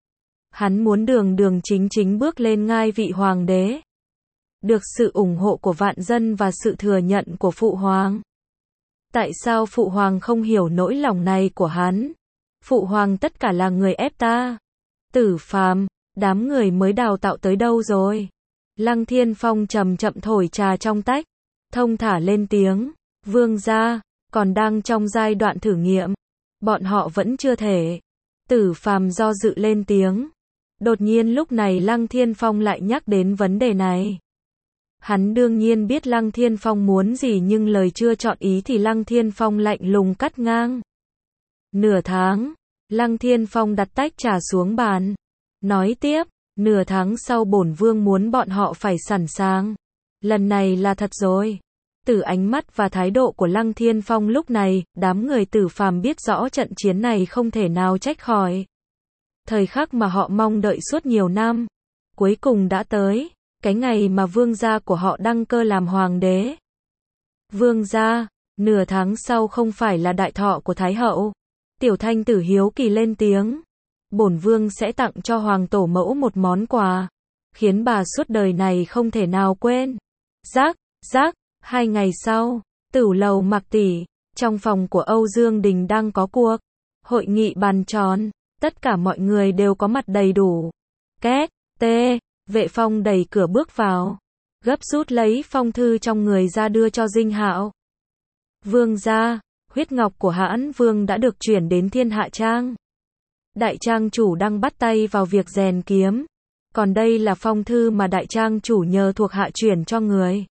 Speaker 1: Hắn muốn đường đường chính chính bước lên ngai vị hoàng đế, được sự ủng hộ của vạn dân và sự thừa nhận của phụ hoàng. Tại sao phụ hoàng không hiểu nỗi lòng này của hắn? Phụ hoàng tất cả là người ép ta. Tử Phàm, đám người mới đào tạo tới đâu rồi? Lăng Thiên Phong chậm chậm thổi trà trong tách, thông thả lên tiếng. Vương gia, còn đang trong giai đoạn thử nghiệm. Bọn họ vẫn chưa thể. Tử Phàm do dự lên tiếng. Đột nhiên lúc này Lăng Thiên Phong lại nhắc đến vấn đề này. Hắn đương nhiên biết Lăng Thiên Phong muốn gì, nhưng lời chưa chọn ý thì Lăng Thiên Phong lạnh lùng cắt ngang. Nửa tháng. Lăng Thiên Phong đặt tách trà xuống bàn, nói tiếp, nửa tháng sau bổn vương muốn bọn họ phải sẵn sàng. Lần này là thật rồi. Từ ánh mắt và thái độ của Lăng Thiên Phong lúc này, đám người Tử Phàm biết rõ trận chiến này không thể nào trách khỏi. Thời khắc mà họ mong đợi suốt nhiều năm, cuối cùng đã tới, cái ngày mà vương gia của họ đăng cơ làm hoàng đế. Vương gia, nửa tháng sau không phải là đại thọ của Thái hậu. Tiểu Thanh Tử hiếu kỳ lên tiếng. Bổn vương sẽ tặng cho hoàng tổ mẫu một món quà, khiến bà suốt đời này không thể nào quên. Rác, rác, hai ngày sau, Tửu lầu Mạc tỷ, trong phòng của Âu Dương Đình đang có cuộc hội nghị bàn tròn, tất cả mọi người đều có mặt đầy đủ. Két, tê, Vệ Phong đẩy cửa bước vào, gấp rút lấy phong thư trong người ra đưa cho Dinh Hạo. Vương gia, huyết ngọc của Hãn Vương đã được chuyển đến Thiên Hạ Trang. Đại trang chủ đang bắt tay vào việc rèn kiếm. Còn đây là phong thư mà đại trang chủ nhờ thuộc hạ chuyển cho người.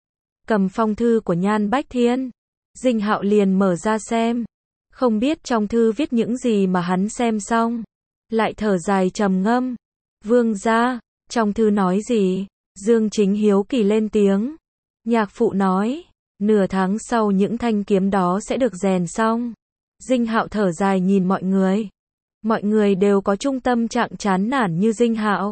Speaker 1: Cầm phong thư của Nhan Bách Thiên, Dinh Hạo liền mở ra xem. Không biết trong thư viết những gì mà hắn xem xong, lại thở dài trầm ngâm. Vương gia, trong thư nói gì? Dương Chính hiếu kỳ lên tiếng. Nhạc phụ nói, nửa tháng sau những thanh kiếm đó sẽ được rèn xong. Dinh Hạo thở dài nhìn mọi người. Mọi người đều có chung tâm trạng chán nản như Dinh Hạo.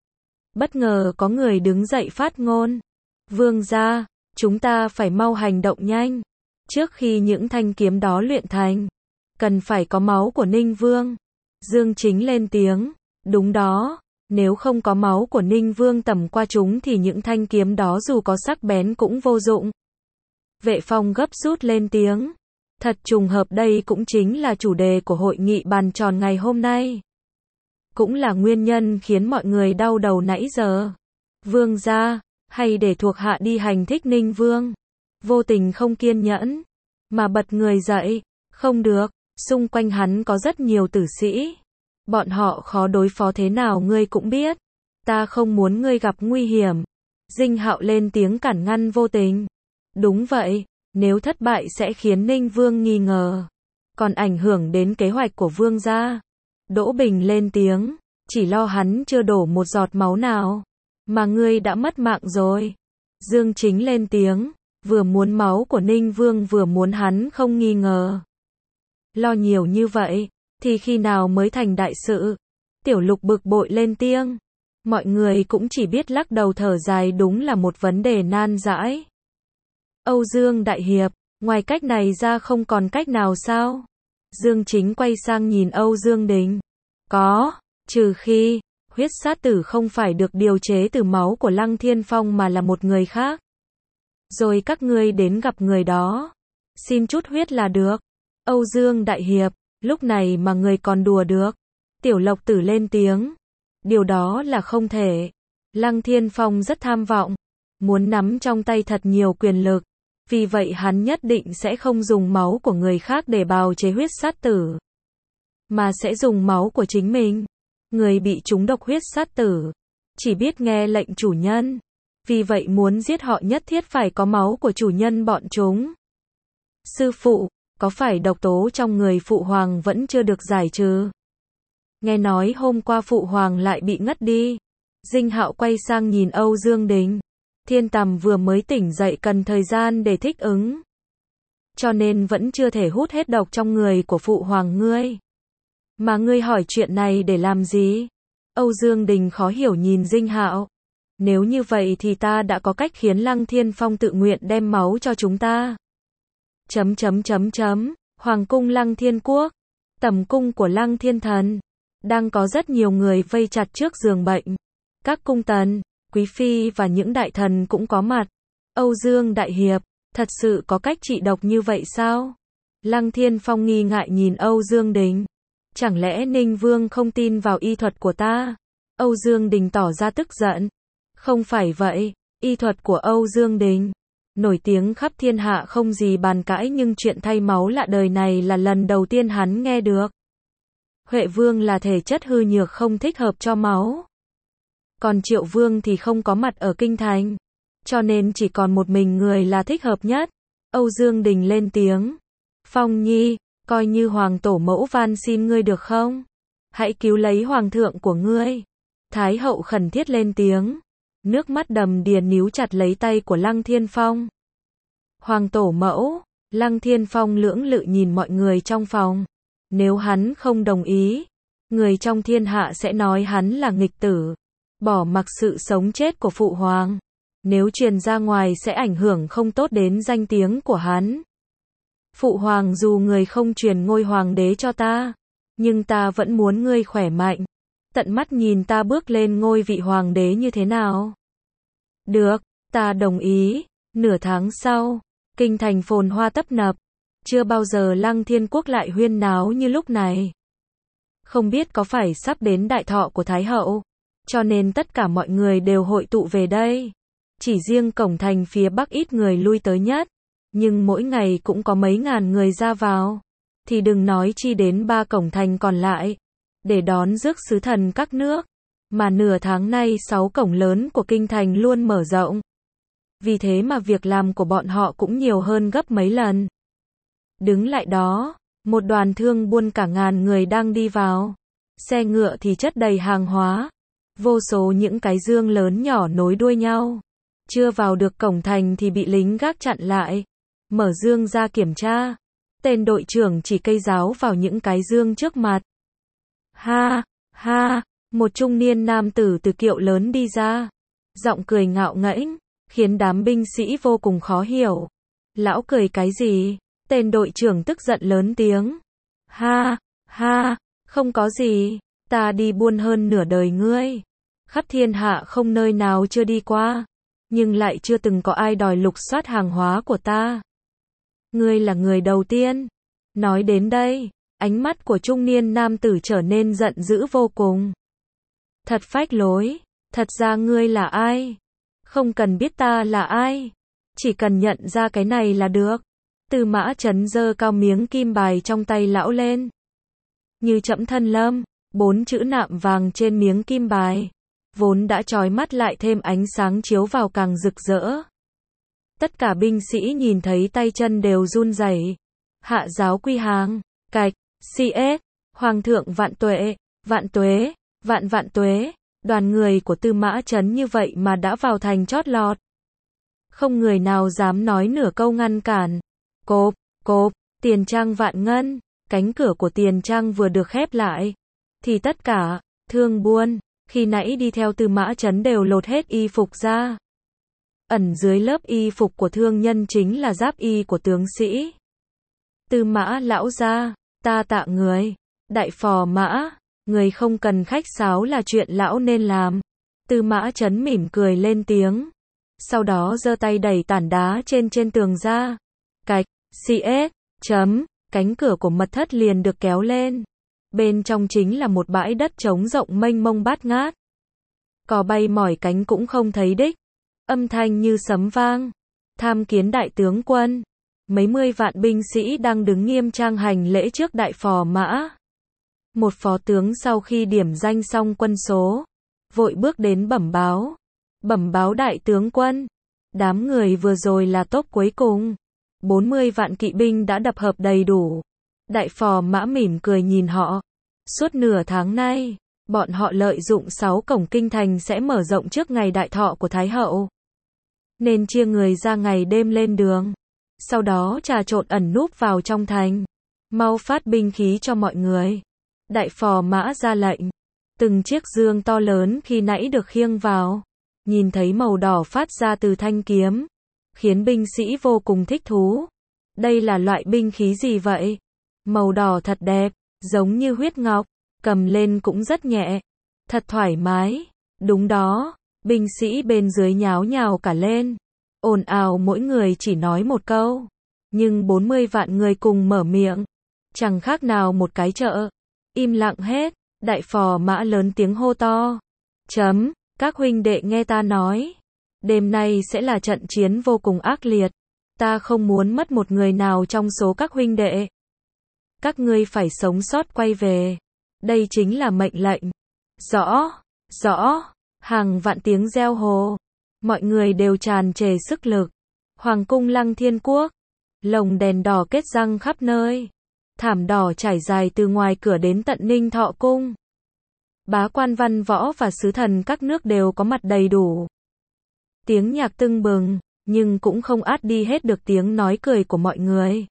Speaker 1: Bất ngờ có người đứng dậy phát ngôn. Vương gia, chúng ta phải mau hành động nhanh. Trước khi những thanh kiếm đó luyện thành, cần phải có máu của Ninh Vương. Dương Chính lên tiếng. Đúng đó, nếu không có máu của Ninh Vương tẩm qua chúng thì những thanh kiếm đó dù có sắc bén cũng vô dụng. Vệ Phong gấp rút lên tiếng. Thật trùng hợp đây cũng chính là chủ đề của hội nghị bàn tròn ngày hôm nay. Cũng là nguyên nhân khiến mọi người đau đầu nãy giờ. Vương gia, hay để thuộc hạ đi hành thích Ninh Vương. Vô Tình không kiên nhẫn, mà bật người dậy. Không được, xung quanh hắn có rất nhiều tử sĩ. Bọn họ khó đối phó thế nào ngươi cũng biết. Ta không muốn ngươi gặp nguy hiểm. Dinh Hạo lên tiếng cản ngăn Vô Tình. Đúng vậy, nếu thất bại sẽ khiến Ninh Vương nghi ngờ, còn ảnh hưởng đến kế hoạch của vương gia. Đỗ Bình lên tiếng, chỉ lo hắn chưa đổ một giọt máu nào, mà ngươi đã mất mạng rồi. Dương Chính lên tiếng, vừa muốn máu của Ninh Vương vừa muốn hắn không nghi ngờ. Lo nhiều như vậy, thì khi nào mới thành đại sự? Tiểu Lục bực bội lên tiếng. Mọi người cũng chỉ biết lắc đầu thở dài, đúng là một vấn đề nan giải. Âu Dương đại hiệp, ngoài cách này ra không còn cách nào sao? Dương Chính quay sang nhìn Âu Dương Đình. Có, trừ khi huyết sát tử không phải được điều chế từ máu của Lăng Thiên Phong mà là một người khác. Rồi các ngươi đến gặp người đó, xin chút huyết là được. Âu Dương đại hiệp, lúc này mà người còn đùa được? Tiểu Lộc Tử lên tiếng. Điều đó là không thể. Lăng Thiên Phong rất tham vọng, muốn nắm trong tay thật nhiều quyền lực. Vì vậy hắn nhất định sẽ không dùng máu của người khác để bào chế huyết sát tử, mà sẽ dùng máu của chính mình. Người bị trúng độc huyết sát tử chỉ biết nghe lệnh chủ nhân, vì vậy muốn giết họ nhất thiết phải có máu của chủ nhân bọn chúng. Sư phụ, có phải độc tố trong người phụ hoàng vẫn chưa được giải trừ? Nghe nói hôm qua phụ hoàng lại bị ngất đi. Dinh Hạo quay sang nhìn Âu Dương Đình. Thiên Tầm vừa mới tỉnh dậy cần thời gian để thích ứng, cho nên vẫn chưa thể hút hết độc trong người của phụ hoàng ngươi. Mà ngươi hỏi chuyện này để làm gì? Âu Dương Đình khó hiểu nhìn Dinh Hạo. Nếu như vậy thì ta đã có cách khiến Lăng Thiên Phong tự nguyện đem máu cho chúng ta. Chấm chấm chấm chấm, Hoàng cung Lăng Thiên Quốc, tẩm cung của Lăng Thiên Thần, đang có rất nhiều người vây chặt trước giường bệnh. Các cung tần, quý phi và những đại thần cũng có mặt. Âu Dương đại hiệp, thật sự có cách trị độc như vậy sao? Lăng Thiên Phong nghi ngại nhìn Âu Dương Đình. Chẳng lẽ Ninh Vương không tin vào y thuật của ta? Âu Dương Đình tỏ ra tức giận. Không phải vậy, y thuật của Âu Dương Đình nổi tiếng khắp thiên hạ không gì bàn cãi, nhưng chuyện thay máu lạ đời này là lần đầu tiên hắn nghe được. Huệ Vương là thể chất hư nhược không thích hợp cho máu. Còn Triệu Vương thì không có mặt ở kinh thành, cho nên chỉ còn một mình người là thích hợp nhất. Âu Dương Đình lên tiếng. Phong Nhi, coi như hoàng tổ mẫu van xin ngươi được không? Hãy cứu lấy hoàng thượng của ngươi. Thái hậu khẩn thiết lên tiếng. Nước mắt đầm đìa níu chặt lấy tay của Lăng Thiên Phong. Hoàng tổ mẫu, Lăng Thiên Phong lưỡng lự nhìn mọi người trong phòng. Nếu hắn không đồng ý, người trong thiên hạ sẽ nói hắn là nghịch tử, bỏ mặc sự sống chết của phụ hoàng. nếu truyền ra ngoài sẽ ảnh hưởng không tốt đến danh tiếng của hắn. Phụ hoàng dù người không truyền ngôi hoàng đế cho ta, nhưng ta vẫn muốn ngươi khỏe mạnh, tận mắt nhìn ta bước lên ngôi vị hoàng đế như thế nào. Được, ta đồng ý. Nửa tháng sau, kinh thành phồn hoa tấp nập, chưa bao giờ Lăng Thiên Quốc lại huyên náo như lúc này. Không biết có phải sắp đến đại thọ của Thái hậu, cho nên tất cả mọi người đều hội tụ về đây. Chỉ riêng cổng thành phía bắc ít người lui tới nhất, nhưng mỗi ngày cũng có mấy ngàn người ra vào, thì đừng nói chi đến ba cổng thành còn lại, để đón rước sứ thần các nước. Mà nửa tháng nay sáu cổng lớn của kinh thành luôn mở rộng. Vì thế mà việc làm của bọn họ cũng nhiều hơn gấp mấy lần. Đứng lại đó, một đoàn thương buôn cả ngàn người đang đi vào. Xe ngựa thì chất đầy hàng hóa. Vô số những cái dương lớn nhỏ nối đuôi nhau. Chưa vào được cổng thành thì bị lính gác chặn lại. Mở dương ra kiểm tra. Tên đội trưởng chỉ cây giáo vào những cái dương trước mặt. Ha, ha, một trung niên nam tử từ kiệu lớn đi ra. Giọng cười ngạo nghễ, khiến đám binh sĩ vô cùng khó hiểu. Lão cười cái gì? Tên đội trưởng tức giận lớn tiếng. Ha, ha, không có gì, ta đi buôn hơn nửa đời ngươi. Khắp thiên hạ không nơi nào chưa đi qua, nhưng lại chưa từng có ai đòi lục soát hàng hóa của ta. Ngươi là người đầu tiên. Nói đến đây, ánh mắt của trung niên nam tử trở nên giận dữ vô cùng. Thật phách lối, thật ra ngươi là ai? Không cần biết ta là ai, chỉ cần nhận ra cái này là được. Tư Mã Chấn giơ cao miếng kim bài trong tay lão lên. Như Trẫm Thân Lâm, bốn chữ nạm vàng trên miếng kim bài, vốn đã chói mắt lại thêm ánh sáng chiếu vào càng rực rỡ. Tất cả binh sĩ nhìn thấy tay chân đều run rẩy. Hạ giáo quy hàng, cạch, xê ét, Hoàng thượng vạn tuệ, vạn tuế, vạn vạn tuế. Đoàn người của Tư Mã Chấn như vậy mà đã vào thành chót lọt. Không người nào dám nói nửa câu ngăn cản. Cộp, cộp, tiền trang vạn ngân. Cánh cửa của tiền trang vừa được khép lại, thì tất cả thương buôn khi nãy đi theo Tư Mã Chấn đều lột hết y phục ra. Ẩn dưới lớp y phục của thương nhân chính là giáp y của tướng sĩ. Tư Mã lão gia, ta tạ người. Đại phò Mã, người không cần khách sáo là chuyện lão nên làm. Tư Mã Chấn mỉm cười lên tiếng. Sau đó giơ tay đẩy tảng đá trên trên tường ra. Cạch, xê ét, chấm, cánh cửa của mật thất liền được kéo lên. Bên trong chính là một bãi đất trống rộng mênh mông bát ngát. Cò bay mỏi cánh cũng không thấy đích. Âm thanh như sấm vang. Tham kiến đại tướng quân. Mấy mươi vạn binh sĩ đang đứng nghiêm trang hành lễ trước đại phò Mã. Một phó tướng sau khi điểm danh xong quân số, vội bước đến bẩm báo. Bẩm báo đại tướng quân. Đám người vừa rồi là tốp cuối cùng. bốn mươi vạn kỵ binh đã đập hợp đầy đủ. Đại phò Mã mỉm cười nhìn họ. Suốt nửa tháng nay, bọn họ lợi dụng sáu cổng kinh thành sẽ mở rộng trước ngày đại thọ của Thái hậu. Nên chia người ra ngày đêm lên đường. Sau đó trà trộn ẩn núp vào trong thành. Mau phát binh khí cho mọi người. Đại phò Mã ra lệnh. Từng chiếc dương to lớn khi nãy được khiêng vào. Nhìn thấy màu đỏ phát ra từ thanh kiếm, khiến binh sĩ vô cùng thích thú. Đây là loại binh khí gì vậy? Màu đỏ thật đẹp, giống như huyết ngọc, cầm lên cũng rất nhẹ, thật thoải mái. Đúng đó, binh sĩ bên dưới nháo nhào cả lên, ồn ào mỗi người chỉ nói một câu, nhưng bốn mươi vạn người cùng mở miệng, chẳng khác nào một cái chợ. Im lặng hết, đại phò Mã lớn tiếng hô to. Chấm, các huynh đệ nghe ta nói. Đêm nay sẽ là trận chiến vô cùng ác liệt. Ta không muốn mất một người nào trong số các huynh đệ. Các ngươi phải sống sót quay về. Đây chính là mệnh lệnh. Rõ, rõ, hàng vạn tiếng reo hò. Mọi người đều tràn trề sức lực. Hoàng cung Lăng Thiên Quốc. Lồng đèn đỏ kết răng khắp nơi. Thảm đỏ trải dài từ ngoài cửa đến tận Ninh Thọ Cung. Bá quan văn võ và sứ thần các nước đều có mặt đầy đủ. Tiếng nhạc tưng bừng, nhưng cũng không át đi hết được tiếng nói cười của mọi người.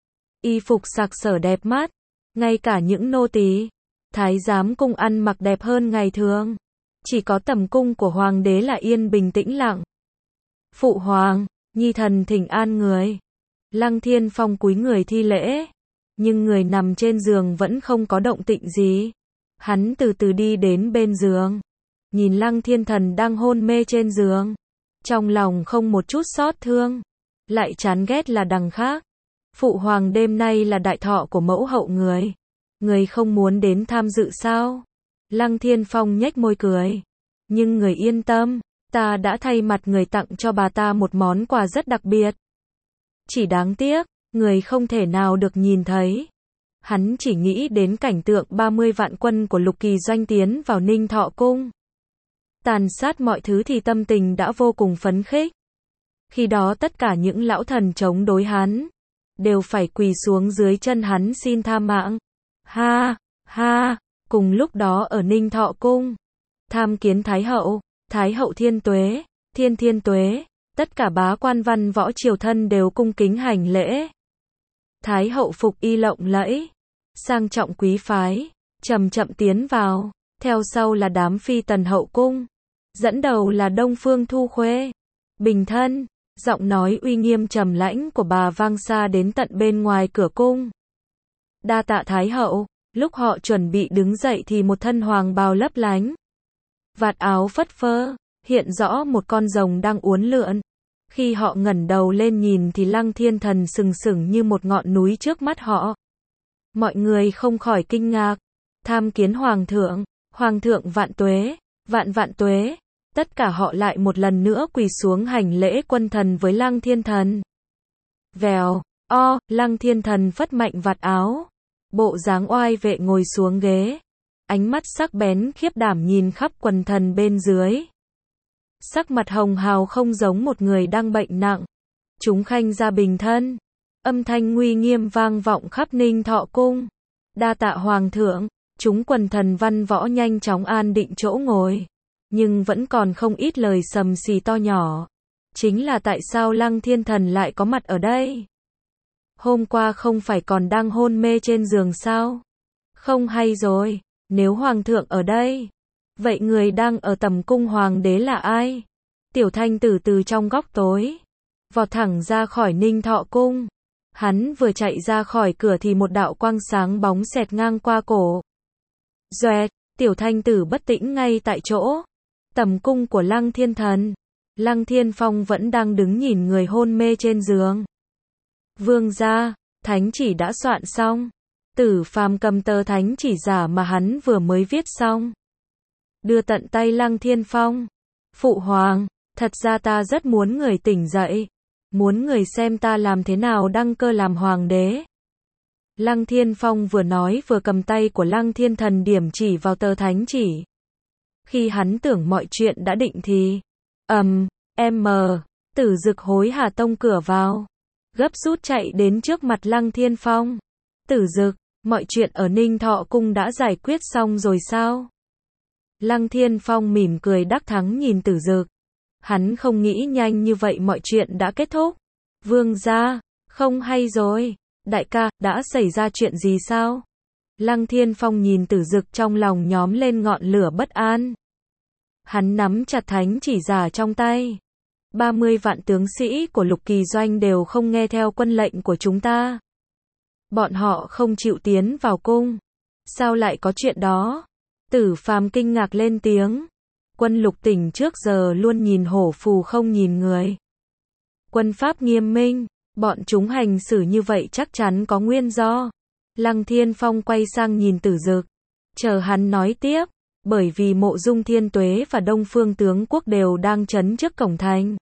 Speaker 1: Y phục sặc sỡ đẹp mắt, ngay cả những nô tỳ, thái giám cung ăn mặc đẹp hơn ngày thường. Chỉ có tầm cung của hoàng đế là yên bình tĩnh lặng. Phụ hoàng, nhi thần thỉnh an người. Lăng Thiên Phong cúi người thi lễ, nhưng người nằm trên giường vẫn không có động tĩnh gì. Hắn từ từ đi đến bên giường, nhìn Lăng Thiên Thần đang hôn mê trên giường, trong lòng không một chút xót thương, lại chán ghét là đằng khác. Phụ hoàng đêm nay là đại thọ của mẫu hậu người, người không muốn đến tham dự sao? Lăng Thiên Phong nhếch môi cười, nhưng người yên tâm, ta đã thay mặt người tặng cho bà ta một món quà rất đặc biệt. Chỉ đáng tiếc, người không thể nào được nhìn thấy. Hắn chỉ nghĩ đến cảnh tượng ba mươi vạn quân của Lục Kỳ Doanh tiến vào Ninh Thọ Cung, tàn sát mọi thứ thì tâm tình đã vô cùng phấn khích. Khi đó tất cả những lão thần chống đối hắn đều phải quỳ xuống dưới chân hắn xin tha mạng. Ha, ha, cùng lúc đó ở Ninh Thọ Cung, tham kiến Thái hậu, Thái hậu thiên tuế, thiên thiên tuế, tất cả bá quan văn võ triều thân đều cung kính hành lễ. Thái hậu phục y lộng lẫy, sang trọng quý phái, chậm chậm tiến vào, theo sau là đám phi tần hậu cung, dẫn đầu là Đông Phương Thu Khuê, bình thân, giọng nói uy nghiêm trầm lãnh của bà vang xa đến tận bên ngoài cửa cung. Đa tạ Thái hậu. Lúc họ chuẩn bị đứng dậy thì một thân hoàng bào lấp lánh, vạt áo phất phơ, hiện rõ một con rồng đang uốn lượn. Khi họ ngẩng đầu lên nhìn thì Lăng Thiên Thần sừng sững như một ngọn núi trước mắt họ. Mọi người không khỏi kinh ngạc. Tham kiến hoàng thượng, hoàng thượng vạn tuế, vạn vạn tuế. Tất cả họ lại một lần nữa quỳ xuống hành lễ quân thần với Lăng Thiên Thần. Vèo, o, Lăng Thiên Thần phất mạnh vạt áo, bộ dáng oai vệ ngồi xuống ghế, ánh mắt sắc bén khiếp đảm nhìn khắp quần thần bên dưới. Sắc mặt hồng hào không giống một người đang bệnh nặng. Chúng khanh ra bình thân. Âm thanh nguy nghiêm vang vọng khắp Ninh Thọ Cung. Đa tạ hoàng thượng. Chúng quần thần văn võ nhanh chóng an định chỗ ngồi, nhưng vẫn còn không ít lời sầm xì to nhỏ. Chính là tại sao Lăng Thiên Thần lại có mặt ở đây? Hôm qua không phải còn đang hôn mê trên giường sao? Không hay rồi, nếu hoàng thượng ở đây, vậy người đang ở tầm cung hoàng đế là ai? Tiểu Thanh Tử từ trong góc tối vọt thẳng ra khỏi Ninh Thọ Cung. Hắn vừa chạy ra khỏi cửa thì một đạo quang sáng bóng xẹt ngang qua cổ. Doẹt, Tiểu Thanh Tử bất tĩnh ngay tại chỗ. Tầm cung của Lăng Thiên Thần. Lăng Thiên Phong vẫn đang đứng nhìn người hôn mê trên giường. Vương gia, thánh chỉ đã soạn xong. Tử Phàm cầm tờ thánh chỉ giả mà hắn vừa mới viết xong, đưa tận tay Lăng Thiên Phong. Phụ hoàng, thật ra ta rất muốn người tỉnh dậy, muốn người xem ta làm thế nào đăng cơ làm hoàng đế. Lăng Thiên Phong vừa nói vừa cầm tay của Lăng Thiên Thần điểm chỉ vào tờ thánh chỉ. Khi hắn tưởng mọi chuyện đã định thì, ầm, em mờ, Tử Dực hối hả tông cửa vào, gấp rút chạy đến trước mặt Lăng Thiên Phong. Tử Dực, mọi chuyện ở Ninh Thọ Cung đã giải quyết xong rồi sao? Lăng Thiên Phong mỉm cười đắc thắng nhìn Tử Dực. Hắn không nghĩ nhanh như vậy mọi chuyện đã kết thúc. Vương gia, không hay rồi. Đại ca, đã xảy ra chuyện gì sao? Lăng Thiên Phong nhìn Tử Dực trong lòng nhóm lên ngọn lửa bất an. Hắn nắm chặt thánh chỉ giả trong tay. ba mươi vạn tướng sĩ của Lục Kỳ Doanh đều không nghe theo quân lệnh của chúng ta. Bọn họ không chịu tiến vào cung. Sao lại có chuyện đó? Tử Phàm kinh ngạc lên tiếng. Quân Lục Tỉnh trước giờ luôn nhìn hổ phù không nhìn người. Quân pháp nghiêm minh, bọn chúng hành xử như vậy chắc chắn có nguyên do. Lăng Thiên Phong quay sang nhìn Tử Dực, chờ hắn nói tiếp, bởi vì Mộ Dung Thiên Tuế và Đông Phương tướng quốc đều đang trấn trước cổng thành.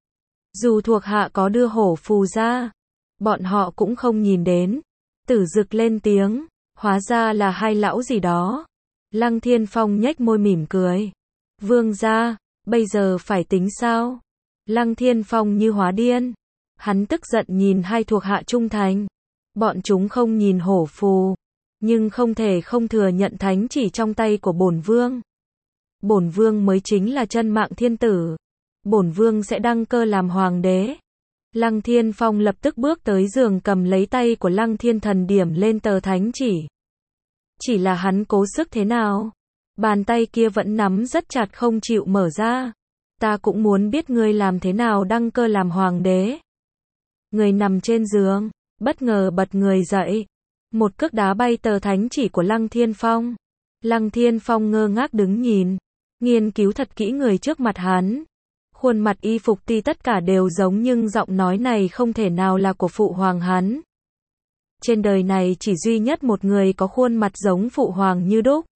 Speaker 1: Dù thuộc hạ có đưa hổ phù ra, bọn họ cũng không nhìn đến. Tử Dực lên tiếng, hóa ra là hai lão gì đó. Lăng Thiên Phong nhếch môi mỉm cười. Vương gia, bây giờ phải tính sao? Lăng Thiên Phong như hóa điên. Hắn tức giận nhìn hai thuộc hạ trung thành. Bọn chúng không nhìn hổ phù, nhưng không thể không thừa nhận thánh chỉ trong tay của bổn vương. Bổn vương mới chính là chân mạng thiên tử. Bổn vương sẽ đăng cơ làm hoàng đế. Lăng Thiên Phong lập tức bước tới giường cầm lấy tay của Lăng Thiên Thần điểm lên tờ thánh chỉ. Chỉ là hắn cố sức thế nào, bàn tay kia vẫn nắm rất chặt không chịu mở ra. Ta cũng muốn biết ngươi làm thế nào đăng cơ làm hoàng đế. Người nằm trên giường, bất ngờ bật người dậy. Một cước đá bay tờ thánh chỉ của Lăng Thiên Phong. Lăng Thiên Phong ngơ ngác đứng nhìn, nghiên cứu thật kỹ người trước mặt hắn. Khuôn mặt y phục ti tất cả đều giống nhưng giọng nói này không thể nào là của phụ hoàng hắn. Trên đời này chỉ duy nhất một người có khuôn mặt giống phụ hoàng như đúc.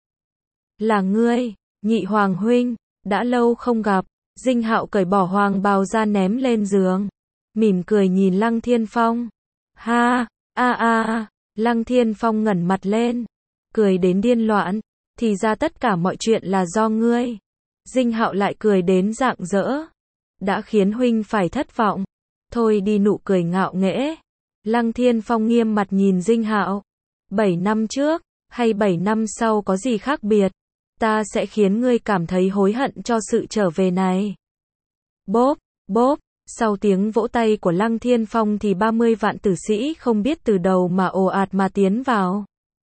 Speaker 1: Là ngươi, Nhị Hoàng huynh, đã lâu không gặp. Dinh Hạo cởi bỏ hoàng bào ra ném lên giường, mỉm cười nhìn Lăng Thiên Phong. Ha, a a a, Lăng Thiên Phong ngẩng mặt lên, cười đến điên loạn, thì ra tất cả mọi chuyện là do ngươi. Dinh Hạo lại cười đến rạng rỡ. Đã khiến huynh phải thất vọng. Thôi đi, nụ cười ngạo nghễ. Lăng Thiên Phong nghiêm mặt nhìn Dinh Hạo. Bảy năm trước, hay bảy năm sau có gì khác biệt? Ta sẽ khiến ngươi cảm thấy hối hận cho sự trở về này. Bốp, bốp, sau tiếng vỗ tay của Lăng Thiên Phong thì ba mươi vạn tử sĩ không biết từ đầu mà ồ ạt mà tiến vào.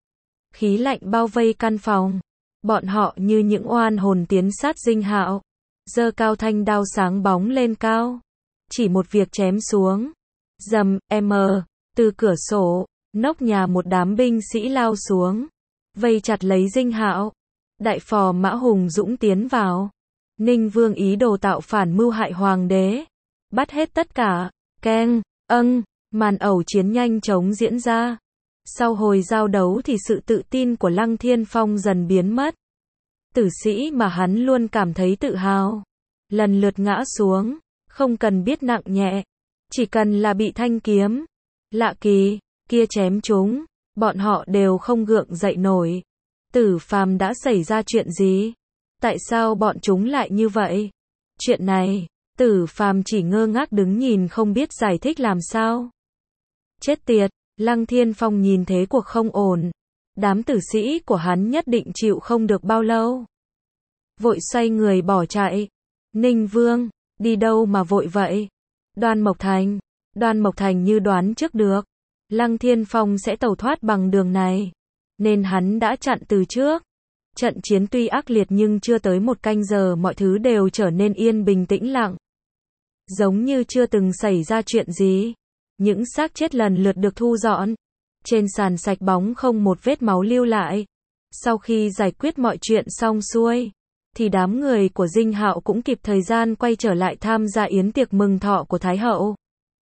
Speaker 1: Khí lạnh bao vây căn phòng. Bọn họ như những oan hồn tiến sát Dinh Hạo. Giơ cao thanh đao sáng bóng lên cao. Chỉ một việc chém xuống. Dầm, m, từ cửa sổ, nóc nhà một đám binh sĩ lao xuống. Vây chặt lấy Dinh Hạo. Đại phò Mã Hùng Dũng tiến vào. Ninh Vương ý đồ tạo phản mưu hại hoàng đế. Bắt hết tất cả. Keng, âng, màn ẩu chiến nhanh chóng diễn ra. Sau hồi giao đấu thì sự tự tin của Lăng Thiên Phong dần biến mất. Tử sĩ mà hắn luôn cảm thấy tự hào, lần lượt ngã xuống, không cần biết nặng nhẹ, chỉ cần là bị thanh kiếm lạ kỳ kia chém chúng, bọn họ đều không gượng dậy nổi. Tử Phàm đã xảy ra chuyện gì? Tại sao bọn chúng lại như vậy? Chuyện này, Tử Phàm chỉ ngơ ngác đứng nhìn không biết giải thích làm sao. Chết tiệt, Lăng Thiên Phong nhìn thế cuộc không ổn. Đám tử sĩ của hắn nhất định chịu không được bao lâu. Vội xoay người bỏ chạy. Ninh Vương, đi đâu mà vội vậy? Đoan Mộc Thành. Đoan Mộc Thành như đoán trước được. Lăng Thiên Phong sẽ tẩu thoát bằng đường này. Nên hắn đã chặn từ trước. Trận chiến tuy ác liệt nhưng chưa tới một canh giờ mọi thứ đều trở nên yên bình tĩnh lặng. Giống như chưa từng xảy ra chuyện gì. Những xác chết lần lượt được thu dọn. Trên sàn sạch bóng không một vết máu lưu lại. Sau khi giải quyết mọi chuyện xong xuôi, thì đám người của Dinh Hạo cũng kịp thời gian quay trở lại tham gia yến tiệc mừng thọ của Thái Hậu.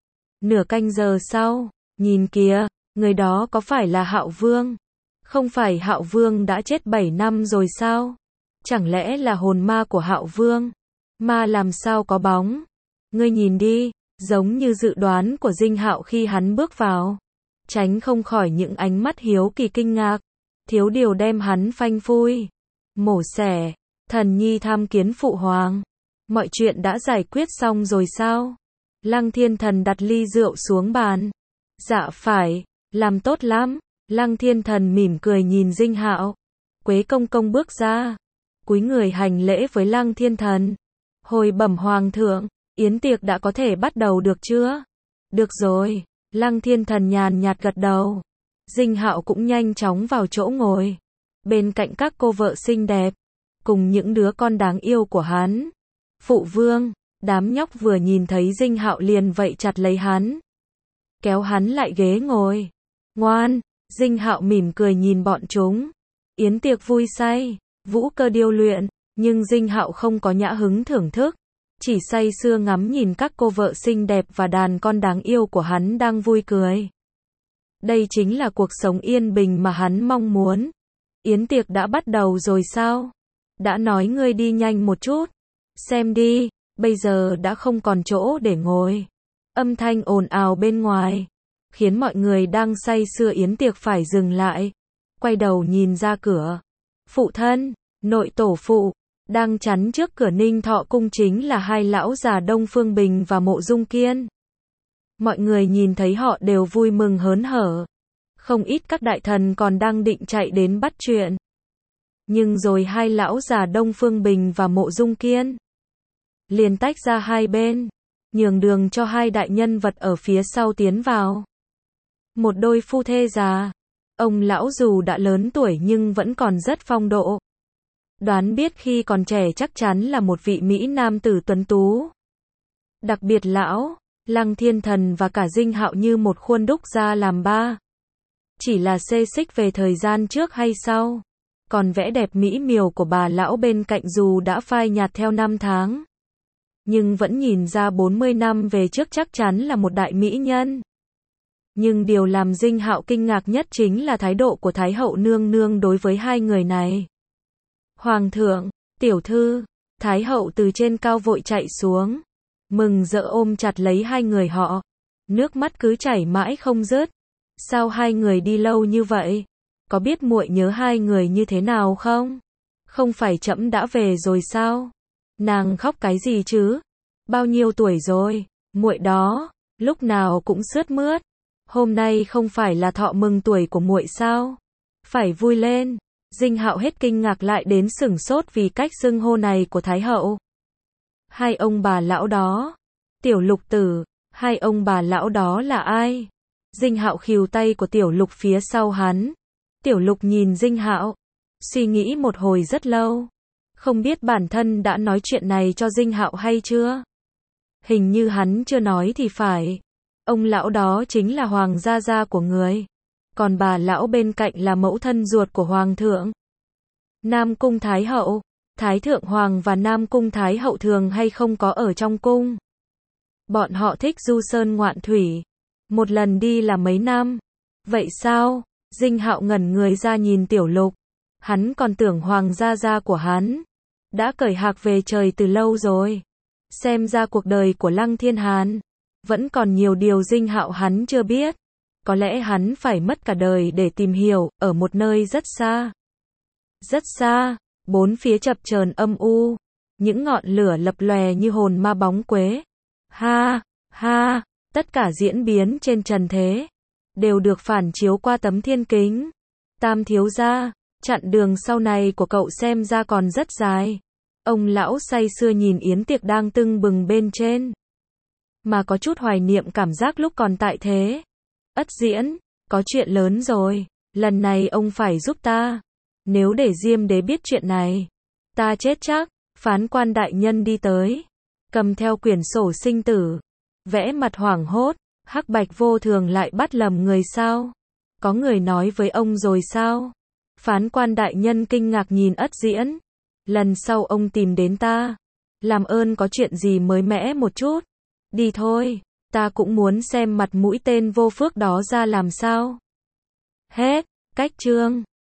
Speaker 1: Nửa canh giờ sau, nhìn kìa, người đó có phải là Hạo Vương? Không phải Hạo Vương đã chết bảy năm rồi sao? Chẳng lẽ là hồn ma của Hạo Vương? Ma làm sao có bóng? Ngươi nhìn đi, giống như dự đoán của Dinh Hạo khi hắn bước vào. Tránh không khỏi những ánh mắt hiếu kỳ kinh ngạc. Thiếu điều đem hắn phanh phui. Mổ xẻ. Thần nhi tham kiến phụ hoàng. Mọi chuyện đã giải quyết xong rồi sao? Lăng Thiên Thần đặt ly rượu xuống bàn. Dạ phải, làm tốt lắm. Lăng Thiên Thần mỉm cười nhìn Dinh Hạo. Quế công công bước ra, cúi người hành lễ với Lăng Thiên Thần. Hồi bẩm hoàng thượng, yến tiệc đã có thể bắt đầu được chưa? Được rồi. Lăng Thiên Thần nhàn nhạt gật đầu. Dinh Hạo cũng nhanh chóng vào chỗ ngồi. Bên cạnh các cô vợ xinh đẹp. Cùng những đứa con đáng yêu của hắn. Phụ vương, đám nhóc vừa nhìn thấy Dinh Hạo liền vậy chặt lấy hắn. Kéo hắn lại ghế ngồi. Ngoan, Dinh Hạo mỉm cười nhìn bọn chúng. Yến tiệc vui say, vũ cơ điêu luyện. Nhưng Dinh Hạo không có nhã hứng thưởng thức. Chỉ say sưa ngắm nhìn các cô vợ xinh đẹp và đàn con đáng yêu của hắn đang vui cười. Đây chính là cuộc sống yên bình mà hắn mong muốn. Yến tiệc đã bắt đầu rồi sao? Đã nói ngươi đi nhanh một chút. Xem đi, bây giờ đã không còn chỗ để ngồi. Âm thanh ồn ào bên ngoài, khiến mọi người đang say sưa yến tiệc phải dừng lại. Quay đầu nhìn ra cửa. Phụ thân, nội tổ phụ, đang chắn trước cửa Ninh Thọ cung chính là hai lão già Đông Phương Bình và Mộ Dung Kiên. Mọi người nhìn thấy họ đều vui mừng hớn hở. Không ít các đại thần còn đang định chạy đến bắt chuyện. Nhưng rồi hai lão già Đông Phương Bình và Mộ Dung Kiên liền tách ra hai bên, nhường đường cho hai đại nhân vật ở phía sau tiến vào. Một đôi phu thê già. Ông lão dù đã lớn tuổi nhưng vẫn còn rất phong độ. Đoán biết khi còn trẻ chắc chắn là một vị Mỹ nam tử tuấn tú. Đặc biệt lão, Lăng Thiên Thần và cả Dinh Hạo như một khuôn đúc ra làm ba. Chỉ là xê xích về thời gian trước hay sau. Còn vẻ đẹp mỹ miều của bà lão bên cạnh dù đã phai nhạt theo năm tháng. Nhưng vẫn nhìn ra bốn mươi năm về trước chắc chắn là một đại mỹ nhân. Nhưng điều làm Dinh Hạo kinh ngạc nhất chính là thái độ của Thái hậu nương nương đối với hai người này. Hoàng thượng, tiểu thư, Thái hậu từ trên cao vội chạy xuống. Mừng rỡ ôm chặt lấy hai người họ. Nước mắt cứ chảy mãi không dứt. Sao hai người đi lâu như vậy? Có biết muội nhớ hai người như thế nào không? Không phải trẫm đã về rồi sao? Nàng khóc cái gì chứ? Bao nhiêu tuổi rồi? Muội đó, lúc nào cũng sướt mướt. Hôm nay không phải là thọ mừng tuổi của muội sao? Phải vui lên. Dinh Hạo hết kinh ngạc lại đến sửng sốt vì cách xưng hô này của Thái hậu. Hai ông bà lão đó. Tiểu Lục tử, hai ông bà lão đó là ai? Dinh Hạo khìu tay của Tiểu Lục phía sau hắn. Tiểu Lục nhìn Dinh Hạo, suy nghĩ một hồi rất lâu. Không biết bản thân đã nói chuyện này cho Dinh Hạo hay chưa? Hình như hắn chưa nói thì phải. Ông lão đó chính là Hoàng gia gia của người. Còn bà lão bên cạnh là mẫu thân ruột của Hoàng thượng. Nam cung Thái hậu, Thái thượng Hoàng và Nam cung Thái hậu thường hay không có ở trong cung. Bọn họ thích du sơn ngoạn thủy. Một lần đi là mấy năm. Vậy sao? Dinh Hạo ngẩn người ra nhìn Tiểu Lục. Hắn còn tưởng Hoàng gia gia của hắn đã cởi hạc về trời từ lâu rồi. Xem ra cuộc đời của Lăng Thiên Hàn vẫn còn nhiều điều Dinh Hạo hắn chưa biết. Có lẽ hắn phải mất cả đời để tìm hiểu, ở một nơi rất xa. Rất xa, bốn phía chập chờn âm u, những ngọn lửa lập lòe như hồn ma bóng quế. Ha, ha, tất cả diễn biến trên trần thế đều được phản chiếu qua tấm thiên kính. Tam thiếu gia, chặng đường sau này của cậu xem ra còn rất dài. Ông lão say sưa nhìn yến tiệc đang tưng bừng bên trên, mà có chút hoài niệm cảm giác lúc còn tại thế. Ất Diễn, có chuyện lớn rồi, lần này ông phải giúp ta. Nếu để Diêm đế biết chuyện này, ta chết chắc. Phán quan đại nhân đi tới, cầm theo quyển sổ sinh tử, vẽ mặt hoảng hốt. Hắc Bạch vô thường lại bắt lầm người sao? Có người nói với ông rồi sao? Phán quan đại nhân kinh ngạc nhìn Ất Diễn. Lần sau ông tìm đến ta, làm ơn có chuyện gì mới mẻ một chút. Đi thôi, ta cũng muốn xem mặt mũi tên vô phước đó ra làm sao. Hết, cách chương.